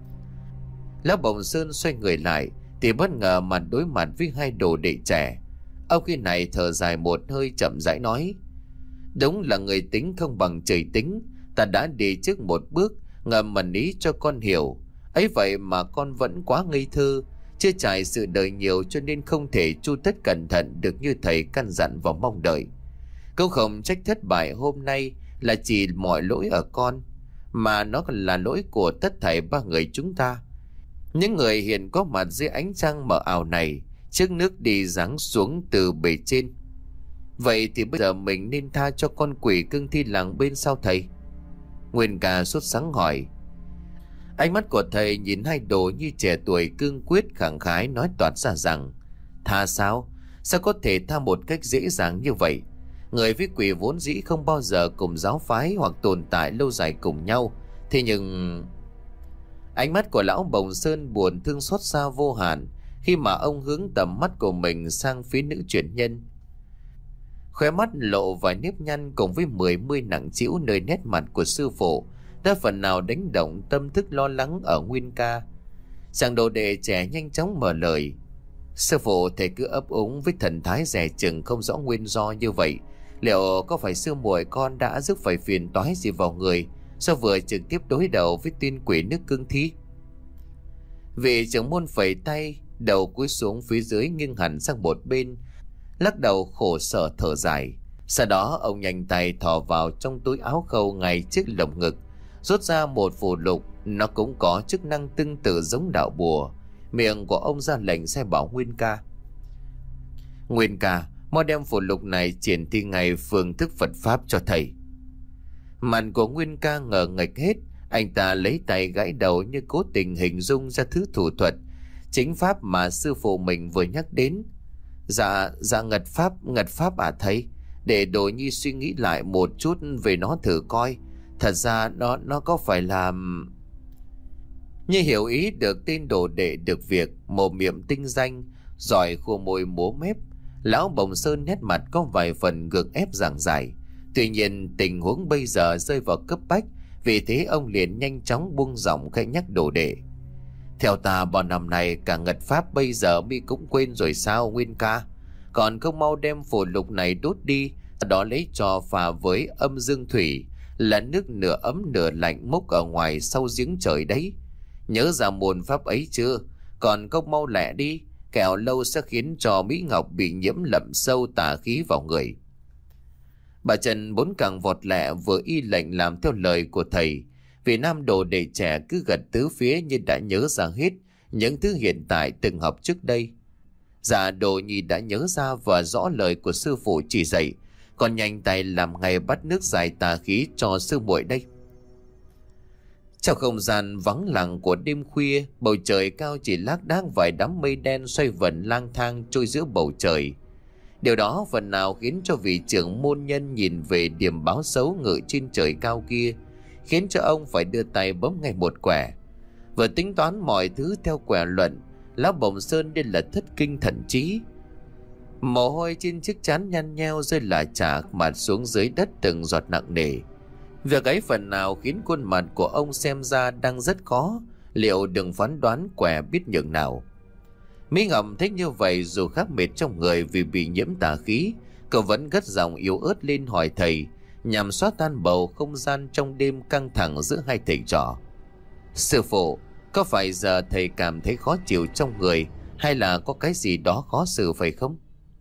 Lão Bồng Sơn xoay người lại thì bất ngờ mặt đối mặt với hai đồ đệ trẻ. Ông khi này thở dài một hơi, chậm rãi nói: Đúng là người tính không bằng trời tính. Ta đã đi trước một bước, ngầm mần ý cho con hiểu. Ấy vậy mà con vẫn quá ngây thơ, chưa trải sự đời nhiều cho nên không thể chu tất cẩn thận được như thầy căn dặn và mong đợi. Câu không trách thất bại hôm nay là chỉ mọi lỗi ở con, mà nó là lỗi của tất thảy ba người chúng ta. Những người hiện có mặt dưới ánh trăng mờ ảo này, trước nước đi giáng xuống từ bề trên. Vậy thì bây giờ mình nên tha cho con quỷ cương thi làng bên sao thầy? Nguyên Ca sốt sắng hỏi. Ánh mắt của thầy nhìn hai đồ như trẻ tuổi cương quyết khẳng khái, nói toát ra rằng: Tha sao? Sao có thể tha một cách dễ dàng như vậy? Người với quỷ vốn dĩ không bao giờ cùng giáo phái hoặc tồn tại lâu dài cùng nhau. Thế nhưng... Ánh mắt của lão Bồng Sơn buồn thương xót xa vô hạn khi mà ông hướng tầm mắt của mình sang phía nữ truyền nhân. Khóe mắt lộ vài nếp nhăn cùng với mười mươi nặng trĩu nơi nét mặt của sư phụ đã phần nào đánh động tâm thức lo lắng ở Nguyên Ca. Chàng đồ đệ trẻ nhanh chóng mở lời: Sư phụ, thầy cứ ấp úng với thần thái dè chừng không rõ nguyên do như vậy. Liệu có phải sư muội con đã rước phải phiền toái gì vào người do vừa trực tiếp đối đầu với tên quỷ nước cương thi? Vị trưởng môn phẩy tay đầu cúi xuống phía dưới nghiêng hẳn sang một bên, lắc đầu khổ sở thở dài. Sau đó ông nhanh tay thò vào trong túi áo khâu ngay trước lồng ngực, rút ra một phù lục, nó cũng có chức năng tương tự giống đạo bùa. Miệng của ông ra lệnh sai bảo Nguyên Ca: Nguyên Ca, mau đem phù lục này triển thi ngay phương thức Phật pháp cho thầy. Mặt của Nguyên Ca ngờ nghệch hết, anh ta lấy tay gãi đầu như cố tình hình dung ra thứ thủ thuật chính pháp mà sư phụ mình vừa nhắc đến. Dạ, dạ ngật pháp, ngật pháp à thầy? Để Đồ Nhi suy nghĩ lại một chút về nó thử coi. Thật ra nó nó có phải là... Như hiểu ý được tên đồ đệ được việc, mồm miệng tinh danh, giỏi khua môi múa mép, lão Bồng Sơn nét mặt có vài phần gượng ép giảng giải. Tuy nhiên tình huống bây giờ rơi vào cấp bách, vì thế ông liền nhanh chóng buông giọng khẽ nhắc đồ đệ: Theo ta bao năm nay cả ngật pháp bây giờ mi cũng quên rồi sao Nguyên Ca? Còn không mau đem phù lục này đốt đi, đó lấy trò phà với âm dương thủy, là nước nửa ấm nửa lạnh múc ở ngoài sau giếng trời đấy. Nhớ ra môn pháp ấy chưa? Còn không mau lẹ đi, kẻo lâu sẽ khiến cho Mỹ Ngọc bị nhiễm lậm sâu tà khí vào người. Bà Trần bốn càng vọt lẹ vừa y lệnh làm theo lời của thầy. Vì nam đồ đệ trẻ cứ gật tứ phía như đã nhớ ra hết những thứ hiện tại từng học trước đây. Dạ Đồ Nhi đã nhớ ra và rõ lời của sư phụ chỉ dạy, còn nhanh tay làm ngay bắt nước giải tà khí cho sư muội đây. Trong không gian vắng lặng của đêm khuya, bầu trời cao chỉ lác đác vài đám mây đen xoay vần lang thang trôi giữa bầu trời. Điều đó phần nào khiến cho vị trưởng môn nhân nhìn về điểm báo xấu ngự trên trời cao kia, khiến cho ông phải đưa tay bấm ngay một quẻ. Vừa tính toán mọi thứ theo quẻ luận, lão Bồng Sơn đây là thất kinh thần trí. Mồ hôi trên chiếc trán nhăn nheo rơi lả chả mặt xuống dưới đất từng giọt nặng nề. Việc ấy phần nào khiến khuôn mặt của ông xem ra đang rất khó, liệu đừng phán đoán quẻ biết nhường nào. Mỹ Ngọc thích như vậy, dù khắc mệt trong người vì bị nhiễm tà khí, cậu vẫn gất giọng yếu ớt lên hỏi thầy, nhằm xóa tan bầu không gian trong đêm căng thẳng giữa hai thầy trò. Sư phụ, có phải giờ thầy cảm thấy khó chịu trong người, hay là có cái gì đó khó xử phải không?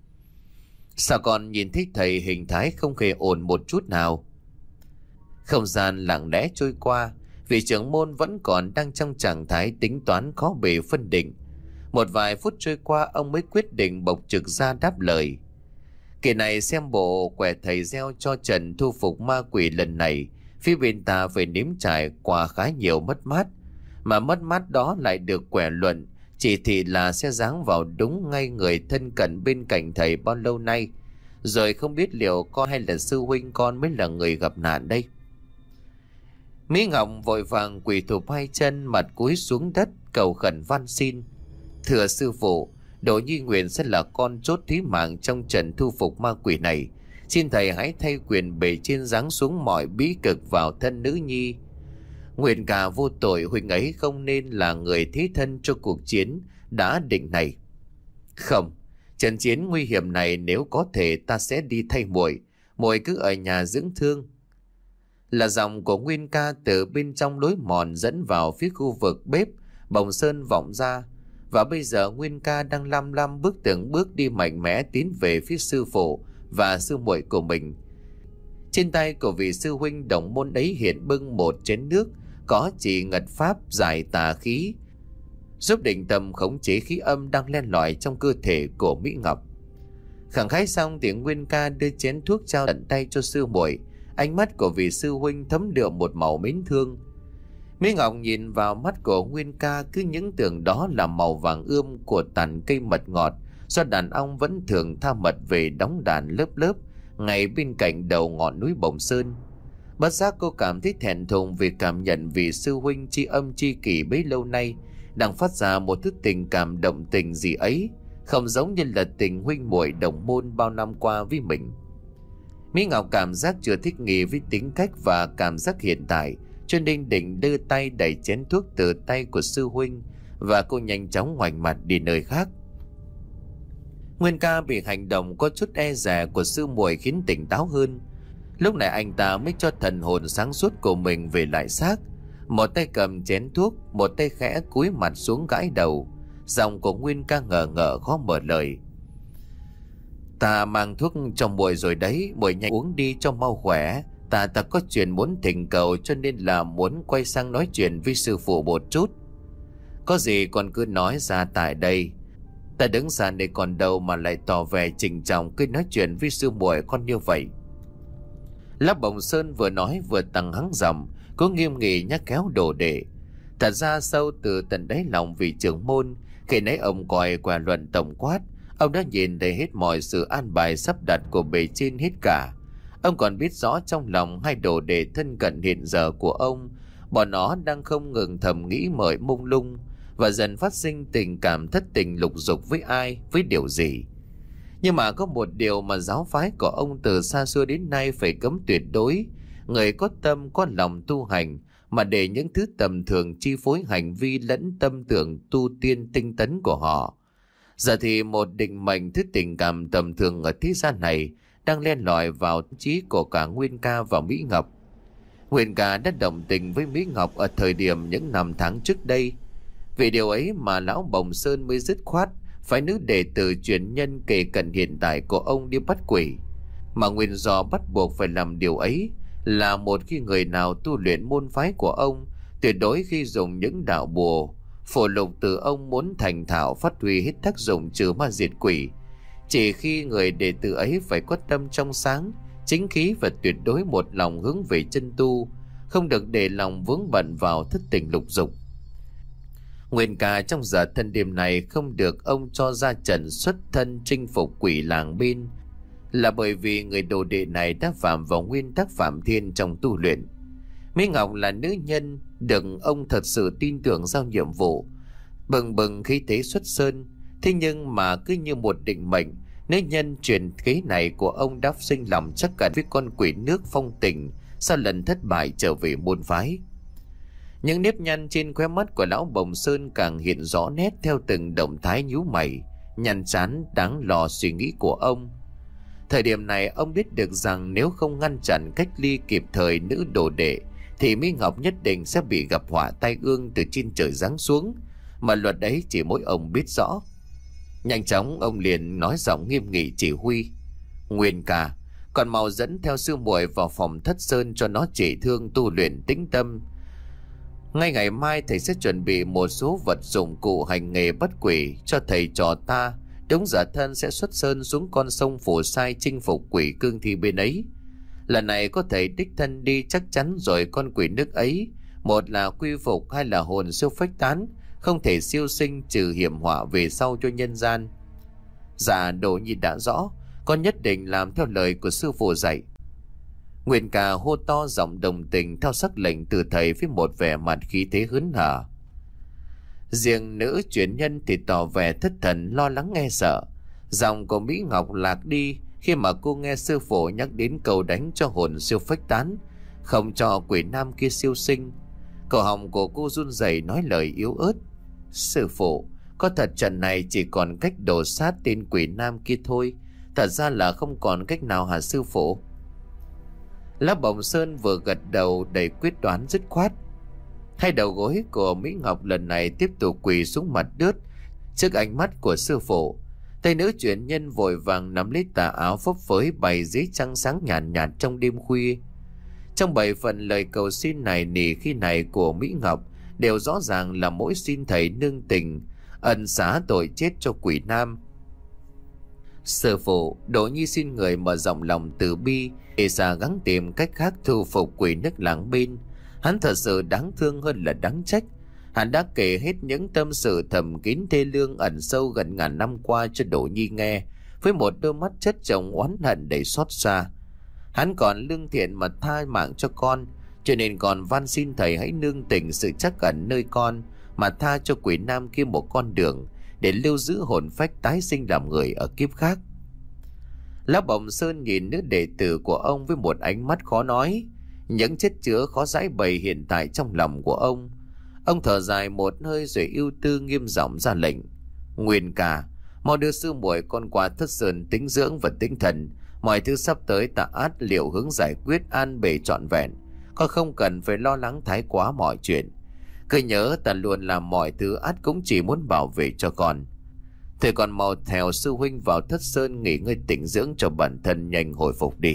Sao con nhìn thấy thầy hình thái không hề ổn một chút nào? Không gian lặng lẽ trôi qua, vị trưởng môn vẫn còn đang trong trạng thái tính toán khó bề phân định. Một vài phút trôi qua, ông mới quyết định bộc trực ra đáp lời. Kỳ này xem bộ quẻ thầy gieo cho Trần thu phục ma quỷ lần này, phía bên ta phải nếm trải qua khá nhiều mất mát, mà mất mát đó lại được quẻ luận chỉ thị là sẽ giáng vào đúng ngay người thân cận bên cạnh thầy bao lâu nay. Rồi không biết liệu con hay là sư huynh con mới là người gặp nạn đây. Mỹ Ngọc vội vàng quỳ thụp hai chân, mặt cúi xuống đất cầu khẩn van xin: Thưa sư phụ, Đồ Nhi nguyện sẽ là con chốt thí mạng trong trận thu phục ma quỷ này. Xin thầy hãy thay quyền bề trên giáng xuống mọi bí cực vào thân nữ nhi. Nguyện cả vô tội, huynh ấy không nên là người thế thân cho cuộc chiến đã định này. Không, trận chiến nguy hiểm này nếu có thể ta sẽ đi thay muội, muội cứ ở nhà dưỡng thương. Là giọng của Nguyên Ca từ bên trong lối mòn dẫn vào phía khu vực bếp Bồng Sơn vọng ra. Và bây giờ Nguyên Ca đang lăm lăm bước từng bước đi mạnh mẽ tiến về phía sư phụ và sư muội của mình. Trên tay của vị sư huynh đồng môn ấy hiện bưng một chén nước có chỉ ngật pháp giải tà khí, giúp định tâm khống chế khí âm đang len lỏi trong cơ thể của Mỹ Ngọc. Khẳng khái xong thì Nguyên Ca đưa chén thuốc trao tận tay cho sư muội. Ánh mắt của vị sư huynh thấm đượm một màu mến thương. Mỹ Ngọc nhìn vào mắt của Nguyên Ca, cứ những tưởng đó là màu vàng ươm của tàn cây mật ngọt do đàn ong vẫn thường tha mật về đóng đàn lớp lớp ngay bên cạnh đầu ngọn núi Bồng Sơn. Bất giác cô cảm thấy thẹn thùng vì cảm nhận vị sư huynh tri âm tri kỷ bấy lâu nay đang phát ra một thứ tình cảm động tình gì ấy, không giống như là tình huynh muội đồng môn bao năm qua với mình. Mỹ Ngọc cảm giác chưa thích nghi với tính cách và cảm giác hiện tại, cho nên định đưa tay đẩy chén thuốc từ tay của sư huynh, và cô nhanh chóng ngoảnh mặt đi nơi khác. Nguyên Ca bị hành động có chút e dè của sư muội khiến tỉnh táo hơn. Lúc này anh ta mới cho thần hồn sáng suốt của mình về lại xác, một tay cầm chén thuốc, một tay khẽ cúi mặt xuống gãi đầu. Giọng của Nguyên ca ngờ ngợ khó mở lời. Ta mang thuốc cho muội rồi đấy, muội nhanh uống đi cho mau khỏe. Ta ta có chuyện muốn thỉnh cầu cho nên là muốn quay sang nói chuyện với sư phụ một chút. Có gì con cứ nói ra tại đây. Ta đứng xa đây còn đâu mà lại tỏ vẻ trình trọng cứ nói chuyện với sư muội con như vậy. Lá Bồng Sơn vừa nói vừa tăng hắng giọng, có nghiêm nghị nhắc kéo đồ đệ. Thật ra sâu từ tận đáy lòng vị trưởng môn, khi nãy ông còi quả luận tổng quát, ông đã nhìn thấy hết mọi sự an bài sắp đặt của bề trên hết cả. Ông còn biết rõ trong lòng hai đồ đệ thân cận hiện giờ của ông, bọn nó đang không ngừng thầm nghĩ mời mông lung và dần phát sinh tình cảm thất tình lục dục với ai, với điều gì. Nhưng mà có một điều mà giáo phái của ông từ xa xưa đến nay phải cấm tuyệt đối: người có tâm có lòng tu hành mà để những thứ tầm thường chi phối hành vi lẫn tâm tưởng tu tiên tinh tấn của họ. Giờ thì một định mệnh thứ tình cảm tầm thường ở thế gian này đang len lỏi vào trí của cả Nguyên ca và Mỹ Ngọc. Nguyên ca đã đồng tình với Mỹ Ngọc ở thời điểm những năm tháng trước đây. Vì điều ấy mà lão Bồng Sơn mới dứt khoát phải nữ đệ tử truyền nhân kề cận hiện tại của ông đi bắt quỷ. Mà nguyên do bắt buộc phải làm điều ấy là một khi người nào tu luyện môn phái của ông, tuyệt đối khi dùng những đạo bùa phổ lục từ ông muốn thành thạo phát huy hết tác dụng trừ ma diệt quỷ. Chỉ khi người đệ tử ấy phải có tâm trong sáng, chính khí và tuyệt đối một lòng hướng về chân tu, không được để lòng vướng bận vào thất tình lục dục. Nguyên ca trong giờ thân đêm này không được ông cho ra trận xuất thân chinh phục quỷ làng bên, là bởi vì người đồ đệ này đã phạm vào nguyên tắc phạm thiên trong tu luyện. Mỹ Ngọc là nữ nhân được ông thật sự tin tưởng giao nhiệm vụ, bừng bừng khí thế xuất sơn. Thế nhưng mà cứ như một định mệnh, nữ nhân truyền kế này của ông đã sinh lòng chắc cẩn với con quỷ nước phong tình sau lần thất bại trở về môn phái. Những nếp nhăn trên khóe mắt của lão Bồng Sơn càng hiện rõ nét theo từng động thái nhíu mày, nhăn chán đáng lo suy nghĩ của ông. Thời điểm này ông biết được rằng nếu không ngăn chặn cách ly kịp thời nữ đồ đệ thì Mỹ Ngọc nhất định sẽ bị gặp họa tai ương từ trên trời giáng xuống, mà luật ấy chỉ mỗi ông biết rõ. Nhanh chóng ông liền nói giọng nghiêm nghị chỉ huy: Nguyên ca, còn mau dẫn theo sư muội vào phòng thất sơn cho nó trị thương tu luyện tĩnh tâm. Ngay ngày mai thầy sẽ chuẩn bị một số vật dụng cụ hành nghề bắt quỷ cho thầy trò ta. Đúng giờ thân sẽ xuất sơn xuống con sông Phù Sai chinh phục quỷ cương thi bên ấy. Lần này có thầy đích thân đi chắc chắn rồi con quỷ nước ấy, một là quy phục hai là hồn siêu phách tán, không thể siêu sinh trừ hiểm họa về sau cho nhân gian. Dạ Đồ Nhi đã rõ, con nhất định làm theo lời của sư phụ dạy. Nguyên ca hô to giọng đồng tình theo sắc lệnh từ thầy với một vẻ mặt khí thế hớn hở. Riêng nữ truyền nhân thì tỏ vẻ thất thần lo lắng nghe sợ. Giọng của Mỹ Ngọc lạc đi khi mà cô nghe sư phụ nhắc đến câu đánh cho hồn siêu phách tán, không cho quỷ nam kia siêu sinh. Cổ họng của cô run rẩy nói lời yếu ớt: Sư phụ, có thật trận này chỉ còn cách đổ sát tên quỷ nam kia thôi, thật ra là không còn cách nào hả sư phụ? Lá Bồng Sơn vừa gật đầu đầy quyết đoán dứt khoát. Hai đầu gối của Mỹ Ngọc lần này tiếp tục quỳ xuống mặt đất trước ánh mắt của sư phụ. Tay nữ truyền nhân vội vàng nắm lấy tà áo phấp phới bày dưới trăng sáng nhàn nhạt, nhạt trong đêm khuya. Trong bảy phần lời cầu xin này nỉ khi này của Mỹ Ngọc đều rõ ràng là mỗi xin thầy nương tình ân xá tội chết cho quỷ nam. Sư phụ, Đỗ Nhi xin người mở rộng lòng từ bi để xa gắng tìm cách khác thu phục quỷ nước làng bên. Hắn thật sự đáng thương hơn là đáng trách. Hắn đã kể hết những tâm sự thầm kín thê lương ẩn sâu gần ngàn năm qua cho Đỗ Nhi nghe, với một đôi mắt chất chồng oán hận đầy xót xa. Hắn còn lương thiện mà tha mạng cho con, cho nên còn van xin thầy hãy nương tình sự trắc ẩn nơi con, mà tha cho quỷ nam kia một con đường để lưu giữ hồn phách tái sinh làm người ở kiếp khác. Lão Bồng Sơn nhìn nữ đệ tử của ông với một ánh mắt khó nói, những chất chứa khó giải bày hiện tại trong lòng của ông. Ông thở dài một hơi rồi ưu tư nghiêm giọng ra lệnh: Nguyên ca, mau đưa sư muội con qua thất sơn tĩnh dưỡng và tinh thần. Mọi thứ sắp tới ta át liệu hướng giải quyết an bề trọn vẹn, con không cần phải lo lắng thái quá mọi chuyện. Cứ nhớ ta luôn làm mọi thứ ắt cũng chỉ muốn bảo vệ cho con. Thầy còn mau theo sư huynh vào thất sơn nghỉ ngơi tĩnh dưỡng cho bản thân nhanh hồi phục đi.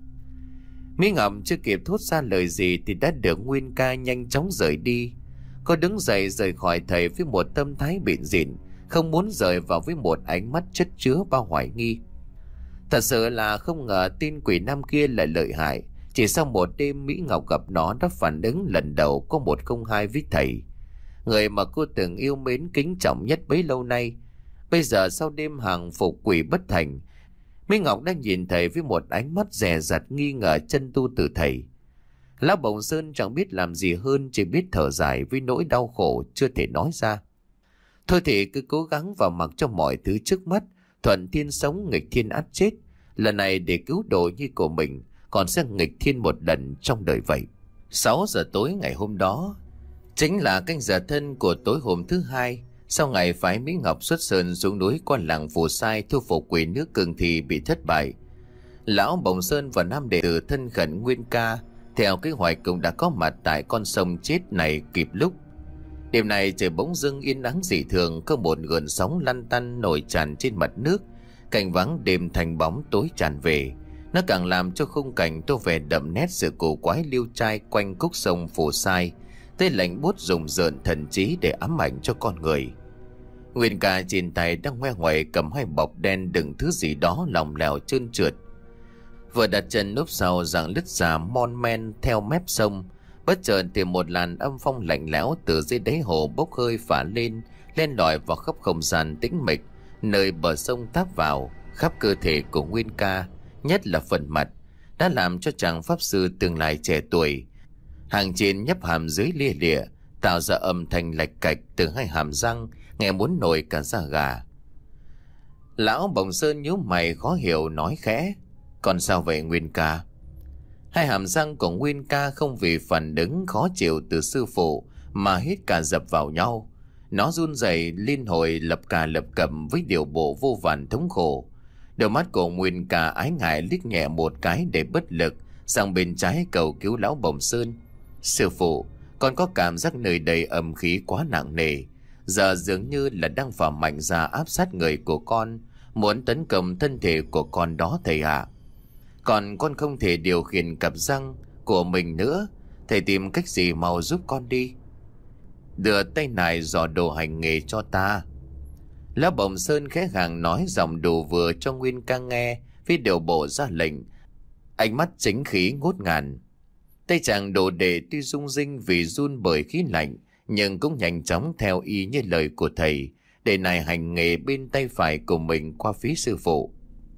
Mỹ Ngọc chưa kịp thốt ra lời gì thì đã được Nguyên Ca nhanh chóng rời đi. Cô đứng dậy rời khỏi thầy với một tâm thái bịn rịn, không muốn rời vào với một ánh mắt chất chứa bao hoài nghi. Thật sự là không ngờ tin quỷ nam kia lại lợi hại. Chỉ sau một đêm Mỹ Ngọc gặp nó đã phản ứng lần đầu có một không hai với thầy, người mà cô từng yêu mến kính trọng nhất bấy lâu nay. Bây giờ sau đêm hàng phục quỷ bất thành, Mỹ Ngọc đang nhìn thầy với một ánh mắt dè dặt nghi ngờ chân tu từ thầy. Lão Bồng Sơn chẳng biết làm gì hơn, chỉ biết thở dài với nỗi đau khổ chưa thể nói ra. Thôi thì cứ cố gắng vào mặc cho mọi thứ trước mắt, thuận thiên sống nghịch thiên ắt chết. Lần này để cứu độ nhi của mình, còn sẽ nghịch thiên một lần trong đời vậy. Sáu giờ tối ngày hôm đó chính là canh giờ thân của tối hôm thứ hai. Sau ngày phái Mỹ Ngọc xuất sơn xuống núi qua làng Phù Sai thu phục quỷ nước Cường Thì bị thất bại, lão Bồng Sơn và nam đệ tử thân khẩn Nguyên Ca theo kế hoạch cũng đã có mặt tại con sông chết này kịp lúc. Đêm này trời bỗng dưng yên ắng dị thường, có một gợn sóng lăn tăn nổi tràn trên mặt nước. Cảnh vắng đêm thành bóng tối tràn về, nó càng làm cho khung cảnh tô vẻ đậm nét sự cổ quái liêu trai quanh khúc sông Phù Sai, tới lạnh buốt rùng rợn thần trí để ám ảnh cho con người. Nguyên Ca trên tay đang ngoe ngoẩy cầm hai bọc đen đựng thứ gì đó lỏng lẻo trơn trượt. Vừa đặt chân núp sau dạng lứt già mon men theo mép sông, bất chợt thì một làn âm phong lạnh lẽo từ dưới đáy hồ bốc hơi phả lên, len lỏi vào khắp không gian tĩnh mịch nơi bờ sông táp vào khắp cơ thể của Nguyên Ca, nhất là phần mặt, đã làm cho chàng pháp sư tương lai trẻ tuổi hàng trên nhấp hàm dưới lia lịa, tạo ra âm thanh lạch cạch từ hai hàm răng, nghe muốn nổi cả da gà. Lão Bồng Sơn nhíu mày khó hiểu nói khẽ: "Còn sao vậy Nguyên Ca?" Hai hàm răng của Nguyên Ca không vì phản ứng khó chịu từ sư phụ mà hết cả dập vào nhau. Nó run rẩy liên hồi lập cà lập cẩm với điều bộ vô vàn thống khổ. Đôi mắt của Nguyên Ca ái ngại liếc nhẹ một cái để bất lực sang bên trái cầu cứu lão Bồng Sơn: "Sư phụ, con có cảm giác nơi đây âm khí quá nặng nề, giờ dường như là đang phả mạnh ra áp sát người của con, muốn tấn công thân thể của con đó thầy ạ. À. Còn con không thể điều khiển cặp răng của mình nữa, thầy tìm cách gì mau giúp con đi. Đưa tay này dò đồ hành nghề cho ta." Lão Bồng Sơn khẽ gàng nói giọng đủ vừa cho Nguyên Ca nghe, với điều bộ ra lệnh, ánh mắt chính khí ngút ngàn. Tay chàng đồ đệ tuy rung rinh vì run bởi khí lạnh, nhưng cũng nhanh chóng theo y như lời của thầy, để này hành nghề bên tay phải của mình qua phía sư phụ.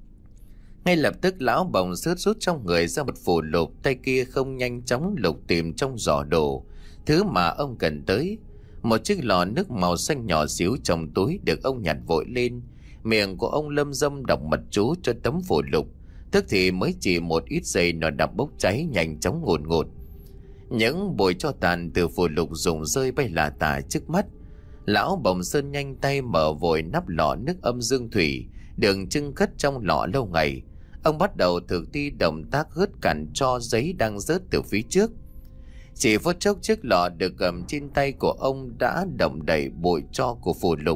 Ngay lập tức lão Bồng Sơn rút trong người ra một phù lục, tay kia không nhanh chóng lục tìm trong giỏ đồ thứ mà ông cần tới. Một chiếc lọ nước màu xanh nhỏ xíu trong túi được ông nhặt vội lên, miệng của ông lâm dâm đọc mật chú cho tấm phù lục. Tức thì mới chỉ một ít giây nó đã bốc cháy nhanh chóng ngùn ngụt. Những bụi tro tàn từ phù lục rụng rơi bay lả tả trước mắt. Lão Bồng Sơn nhanh tay mở vội nắp lọ nước âm dương thủy đường trưng cất trong lọ lâu ngày. Ông bắt đầu thực thi động tác hớt cặn tro giấy đang rớt từ phía trước. Chỉ phút chốc chiếc lọ được cầm trên tay của ông đã động đậy bụi tro của phù lục.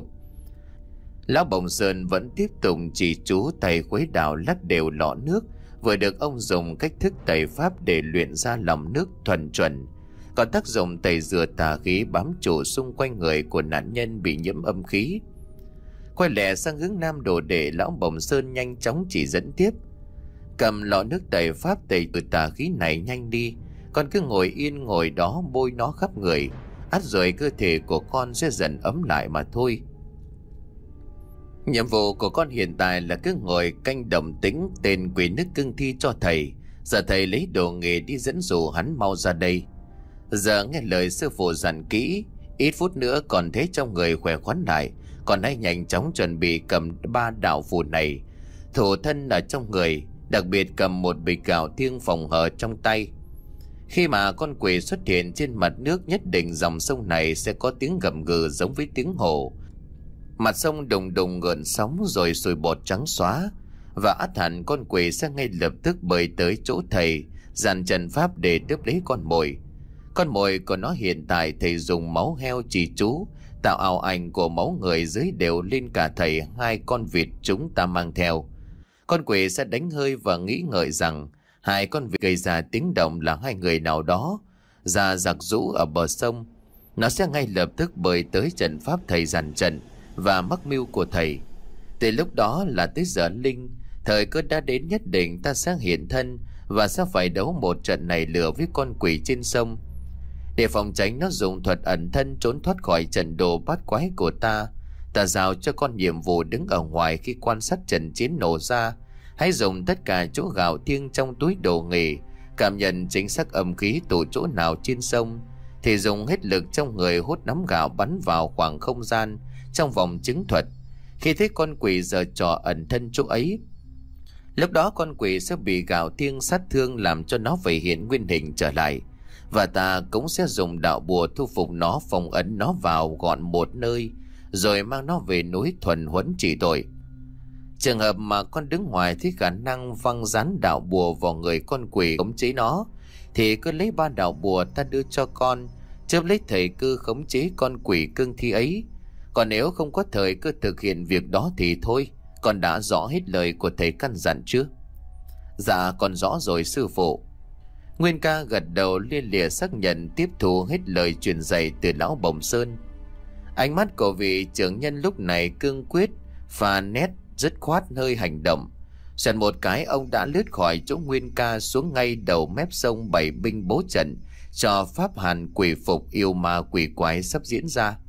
Lão Bồng Sơn vẫn tiếp tục chỉ chú tay khuấy đảo lắc đều lọ nước vừa được ông dùng cách thức tẩy pháp để luyện ra lòng nước thuần chuẩn, còn tác dụng tẩy rửa tà khí bám trụ xung quanh người của nạn nhân bị nhiễm âm khí. Quay lẹ sang hướng nam đồ đệ, lão Bồng Sơn nhanh chóng chỉ dẫn tiếp: "Cầm lọ nước tẩy pháp tẩy từ tà khí này nhanh đi, con cứ ngồi yên ngồi đó bôi nó khắp người, ắt rồi cơ thể của con sẽ dần ấm lại mà thôi. Nhiệm vụ của con hiện tại là cứ ngồi canh đồng tĩnh tên quỷ nước cương thi cho thầy. Giờ thầy lấy đồ nghề đi dẫn dụ hắn mau ra đây. Giờ nghe lời sư phụ dặn kỹ, ít phút nữa còn thấy trong người khỏe khoắn lại. Còn hãy nhanh chóng chuẩn bị cầm ba đạo phù này, thủ thân ở trong người, đặc biệt cầm một bịch gạo thiêng phòng hờ trong tay. Khi mà con quỷ xuất hiện trên mặt nước, nhất định dòng sông này sẽ có tiếng gầm gừ giống với tiếng hồ. Mặt sông đùng đùng gợn sóng rồi sùi bọt trắng xóa, và ắt hẳn con quỷ sẽ ngay lập tức bơi tới chỗ thầy, dàn trận pháp để đớp lấy con mồi. Con mồi của nó hiện tại thầy dùng máu heo chỉ chú, tạo ảo ảnh của máu người dưới đều lên cả thầy hai con vịt chúng ta mang theo. Con quỷ sẽ đánh hơi và nghĩ ngợi rằng hai con vịt gây ra tiếng động là hai người nào đó ra giặc rũ ở bờ sông. Nó sẽ ngay lập tức bơi tới trận pháp thầy dàn trận và mắc mưu của thầy. Từ lúc đó là tới giờ linh, thời cơ đã đến, nhất định ta sẽ hiện thân và sẽ phải đấu một trận này lửa với con quỷ trên sông. Để phòng tránh nó dùng thuật ẩn thân trốn thoát khỏi trận đồ bát quái của ta, ta giao cho con nhiệm vụ đứng ở ngoài khi quan sát trận chiến nổ ra. Hãy dùng tất cả chỗ gạo thiêng trong túi đồ nghề, cảm nhận chính xác âm khí tụ chỗ nào trên sông, thì dùng hết lực trong người hút nắm gạo bắn vào khoảng không gian trong vòng chứng thuật. Khi thấy con quỷ giở trò ẩn thân chỗ ấy, lúc đó con quỷ sẽ bị gạo thiêng sát thương làm cho nó phải hiện nguyên hình trở lại, và ta cũng sẽ dùng đạo bùa thu phục nó, phong ấn nó vào gọn một nơi, rồi mang nó về núi thuần huấn trị tội. Trường hợp mà con đứng ngoài thấy khả năng văng dán đạo bùa vào người con quỷ khống chế nó, thì cứ lấy ba đạo bùa ta đưa cho con, chớp lấy thời cơ khống chế con quỷ cương thi ấy. Còn nếu không có thời cơ thực hiện việc đó thì thôi, con đã rõ hết lời của thầy căn dặn chưa? Dạ con rõ rồi sư phụ. Nguyên ca gật đầu lia lịa xác nhận, tiếp thu hết lời truyền dạy từ lão Bồng Sơn. Ánh mắt của vị trưởng nhân lúc này cương quyết và nét dứt khoát hơi hành động. Xoẹt một cái, ông đã lướt khỏi chỗ Nguyên ca xuống ngay đầu mép sông bày binh bố trận cho pháp hàn quỷ phục yêu ma quỷ quái sắp diễn ra.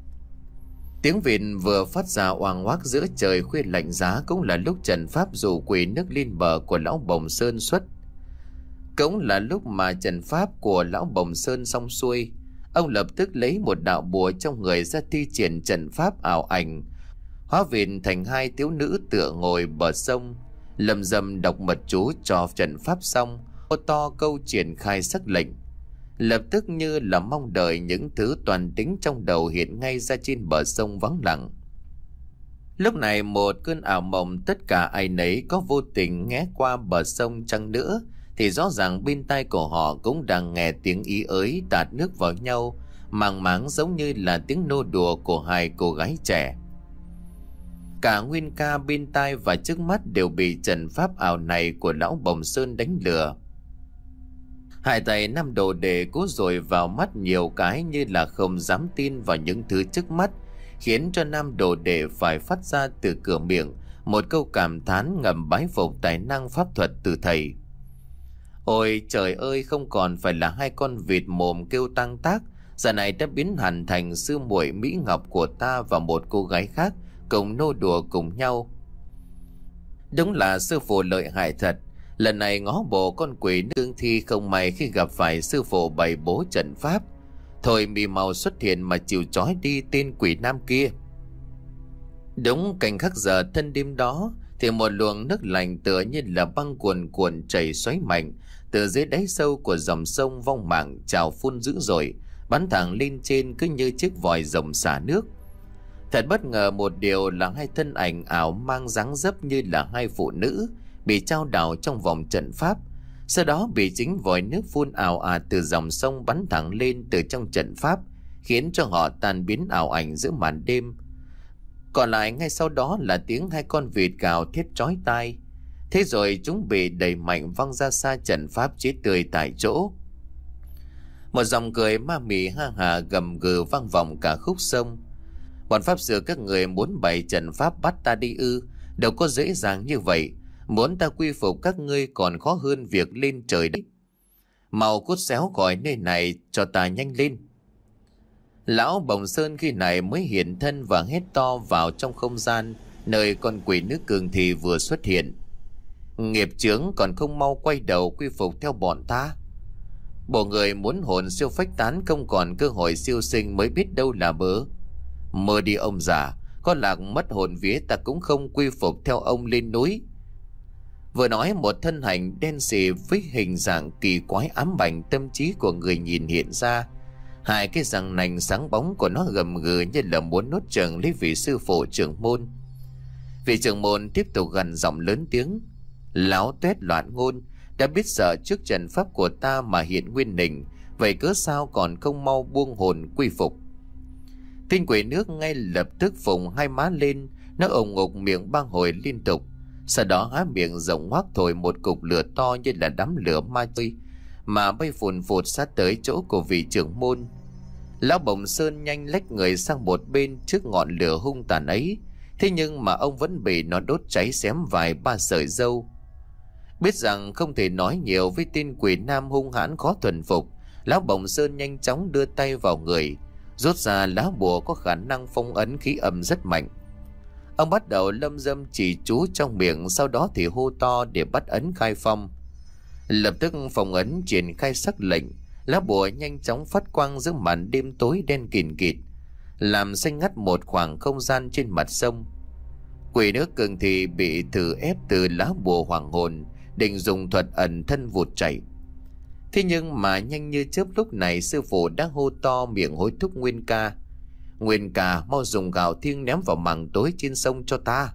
Tiếng vịt vừa phát ra oang oác giữa trời khuya lạnh giá, cũng là lúc trận pháp dụ quỷ nước lên bờ của lão Bồng Sơn xuất. Cũng là lúc mà trận pháp của lão Bồng Sơn xong xuôi, ông lập tức lấy một đạo bùa trong người ra thi triển trận pháp ảo ảnh, hóa vịt thành hai thiếu nữ tựa ngồi bờ sông, lầm rầm đọc mật chú cho trận pháp xong, hô to câu triển khai sắc lệnh. Lập tức như là mong đợi những thứ toàn tính trong đầu hiện ngay ra trên bờ sông vắng lặng. Lúc này một cơn ảo mộng tất cả ai nấy có vô tình nghe qua bờ sông chăng nữa, thì rõ ràng bên tai của họ cũng đang nghe tiếng ý ới tạt nước vào nhau, màng máng giống như là tiếng nô đùa của hai cô gái trẻ. Cả Nguyên ca bên tai và trước mắt đều bị trận pháp ảo này của lão Bồng Sơn đánh lừa. Hai tay năm đồ đệ cố dội vào mắt nhiều cái như là không dám tin vào những thứ trước mắt, khiến cho nam đồ đệ phải phát ra từ cửa miệng một câu cảm thán ngầm bái phục tài năng pháp thuật từ thầy. Ôi trời ơi, không còn phải là hai con vịt mồm kêu tang tác, giờ này đã biến hẳn thành sư muội Mỹ Ngọc của ta và một cô gái khác cùng nô đùa cùng nhau. Đúng là sư phụ lợi hại thật. Lần này ngó bộ con quỷ nương thi không may khi gặp phải sư phụ bày bố trận pháp, thôi mì màu xuất hiện mà chịu trói đi tên quỷ nam kia. Đúng cảnh khắc giờ thân đêm đó, thì một luồng nước lạnh tựa như là băng cuồn cuộn chảy xoáy mạnh từ dưới đáy sâu của dòng sông Vong Mạng trào phun dữ dội, bắn thẳng lên trên cứ như chiếc vòi rồng xả nước. Thật bất ngờ một điều là hai thân ảnh ảo mang dáng dấp như là hai phụ nữ bị trao đảo trong vòng trận pháp, sau đó bị chính vòi nước phun ảo ạt từ dòng sông bắn thẳng lên từ trong trận pháp, khiến cho họ tan biến ảo ảnh giữa màn đêm. Còn lại ngay sau đó là tiếng hai con vịt gào thét chói tai. Thế rồi chúng bị đẩy mạnh văng ra xa trận pháp, chết tươi tại chỗ. Một dòng cười ma mị ha hà gầm gừ vang vọng cả khúc sông. Bọn pháp sư các người muốn bày trận pháp bắt ta đi ư? Đâu có dễ dàng như vậy. Muốn ta quy phục các ngươi còn khó hơn việc lên trời đấy. Mau cút xéo khỏi nơi này cho ta nhanh lên. Lão Bồng Sơn khi này mới hiện thân và hét to vào trong không gian nơi con quỷ nước cường thì vừa xuất hiện. Nghiệp chướng còn không mau quay đầu quy phục theo bọn ta. Bộ người muốn hồn siêu phách tán không còn cơ hội siêu sinh mới biết đâu là bớ. Mơ đi ông già, có lạc mất hồn vía ta cũng không quy phục theo ông lên núi. Vừa nói một thân hình đen xì với hình dạng kỳ quái ám ảnh tâm trí của người nhìn hiện ra. Hai cái răng nành sáng bóng của nó gầm gừ như là muốn nuốt chửng lấy vị sư phụ trưởng môn. Vị trưởng môn tiếp tục gằn giọng lớn tiếng: Láo tuét loạn ngôn, đã biết sợ trước trận pháp của ta mà hiện nguyên hình, vậy cớ sao còn không mau buông hồn quy phục. Tên quỷ nước ngay lập tức phồng hai má lên, nó ồng ục miệng ba hồi liên tục, sau đó há miệng rộng hoác thổi một cục lửa to như là đám lửa ma chơi mà bay phùn phụt sát tới chỗ của vị trưởng môn. Lão Bồng Sơn nhanh lách người sang một bên trước ngọn lửa hung tàn ấy, thế nhưng mà ông vẫn bị nó đốt cháy xém vài ba sợi râu. Biết rằng không thể nói nhiều với tên quỷ nam hung hãn khó thuần phục, Lão Bồng Sơn nhanh chóng đưa tay vào người, rút ra lá bùa có khả năng phong ấn khí âm rất mạnh. Ông bắt đầu lâm dâm chỉ chú trong miệng, sau đó thì hô to để bắt ấn khai phong. Lập tức phong ấn triển khai sắc lệnh, lá bùa nhanh chóng phát quang giữa màn đêm tối đen kìn kịt, làm xanh ngắt một khoảng không gian trên mặt sông. Quỷ nước cường thì bị thử ép từ lá bùa hoàng hồn, định dùng thuật ẩn thân vụt chạy. Thế nhưng mà nhanh như chớp lúc này sư phụ đã hô to miệng hối thúc Nguyên Ca: Nguyên Ca, mau dùng gạo thiêng ném vào mảng tối trên sông cho ta.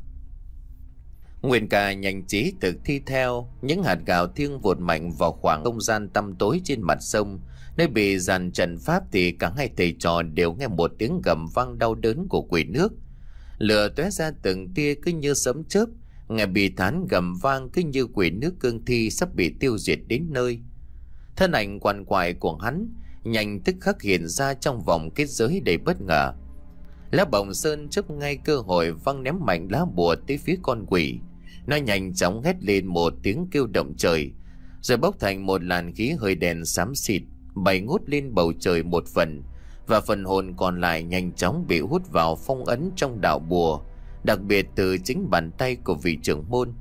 Nguyên Ca nhanh trí thực thi theo, những hạt gạo thiêng vụt mạnh vào khoảng không gian tăm tối trên mặt sông. Nơi bị dàn trận pháp thì cả hai thầy trò đều nghe một tiếng gầm vang đau đớn của quỷ nước. Lửa tóe ra từng tia cứ như sấm chớp, nghe bị thán gầm vang cứ như quỷ nước cương thi sắp bị tiêu diệt đến nơi. Thân ảnh quằn quại của hắn nhanh tức khắc hiện ra trong vòng kết giới đầy bất ngờ. Lá Bồng Sơn chấp ngay cơ hội văng ném mạnh lá bùa tới phía con quỷ. Nó nhanh chóng hét lên một tiếng kêu động trời, rồi bốc thành một làn khí hơi đen xám xịt bay ngút lên bầu trời một phần, và phần hồn còn lại nhanh chóng bị hút vào phong ấn trong đạo bùa, đặc biệt từ chính bàn tay của vị trưởng môn.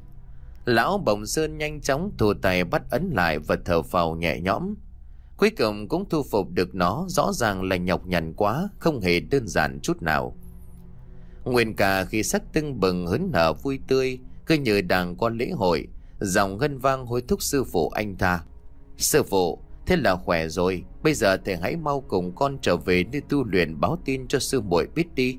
Lão Bồng Sơn nhanh chóng thu tay bắt ấn lại và thở phào nhẹ nhõm. Cuối cùng cũng thu phục được nó, rõ ràng là nhọc nhằn quá, không hề đơn giản chút nào. Nguyên Ca khi sắc tưng bừng hớn hở vui tươi, cứ như đang có lễ hội, dòng ngân vang hối thúc sư phụ anh ta: Sư phụ, thế là khỏe rồi, bây giờ thầy hãy mau cùng con trở về nơi tu luyện báo tin cho sư muội biết đi.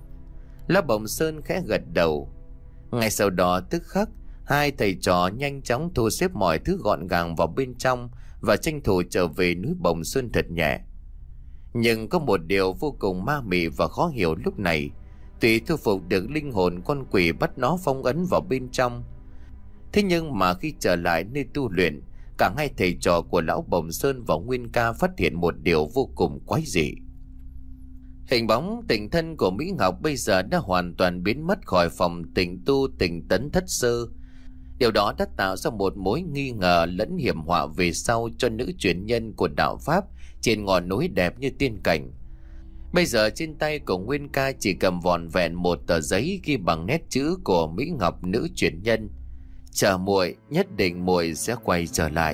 Lá Bồng Sơn khẽ gật đầu. Ngay sau đó tức khắc, hai thầy trò nhanh chóng thu xếp mọi thứ gọn gàng vào bên trong và tranh thủ trở về núi Bồng Sơn thật nhẹ. Nhưng có một điều vô cùng ma mị và khó hiểu lúc này: tuy thu phục được linh hồn con quỷ bắt nó phong ấn vào bên trong, thế nhưng mà khi trở lại nơi tu luyện, cả hai thầy trò của lão Bồng Sơn và Nguyên Ca phát hiện một điều vô cùng quái dị. Hình bóng tịnh thân của Mỹ Ngọc bây giờ đã hoàn toàn biến mất khỏi phòng tịnh tu Tịnh Tấn Thất Sơ. Điều đó đã tạo ra một mối nghi ngờ lẫn hiểm họa về sau cho nữ truyền nhân của đạo Pháp trên ngọn núi đẹp như tiên cảnh. Bây giờ trên tay của Nguyên Ca chỉ cầm vỏn vẹn một tờ giấy ghi bằng nét chữ của Mỹ Ngọc nữ truyền nhân: Chờ muội, nhất định muội sẽ quay trở lại.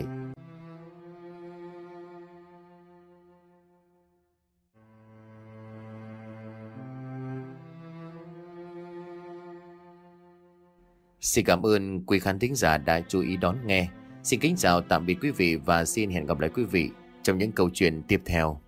Xin cảm ơn quý khán thính giả đã chú ý đón nghe. Xin kính chào tạm biệt quý vị và xin hẹn gặp lại quý vị trong những câu chuyện tiếp theo.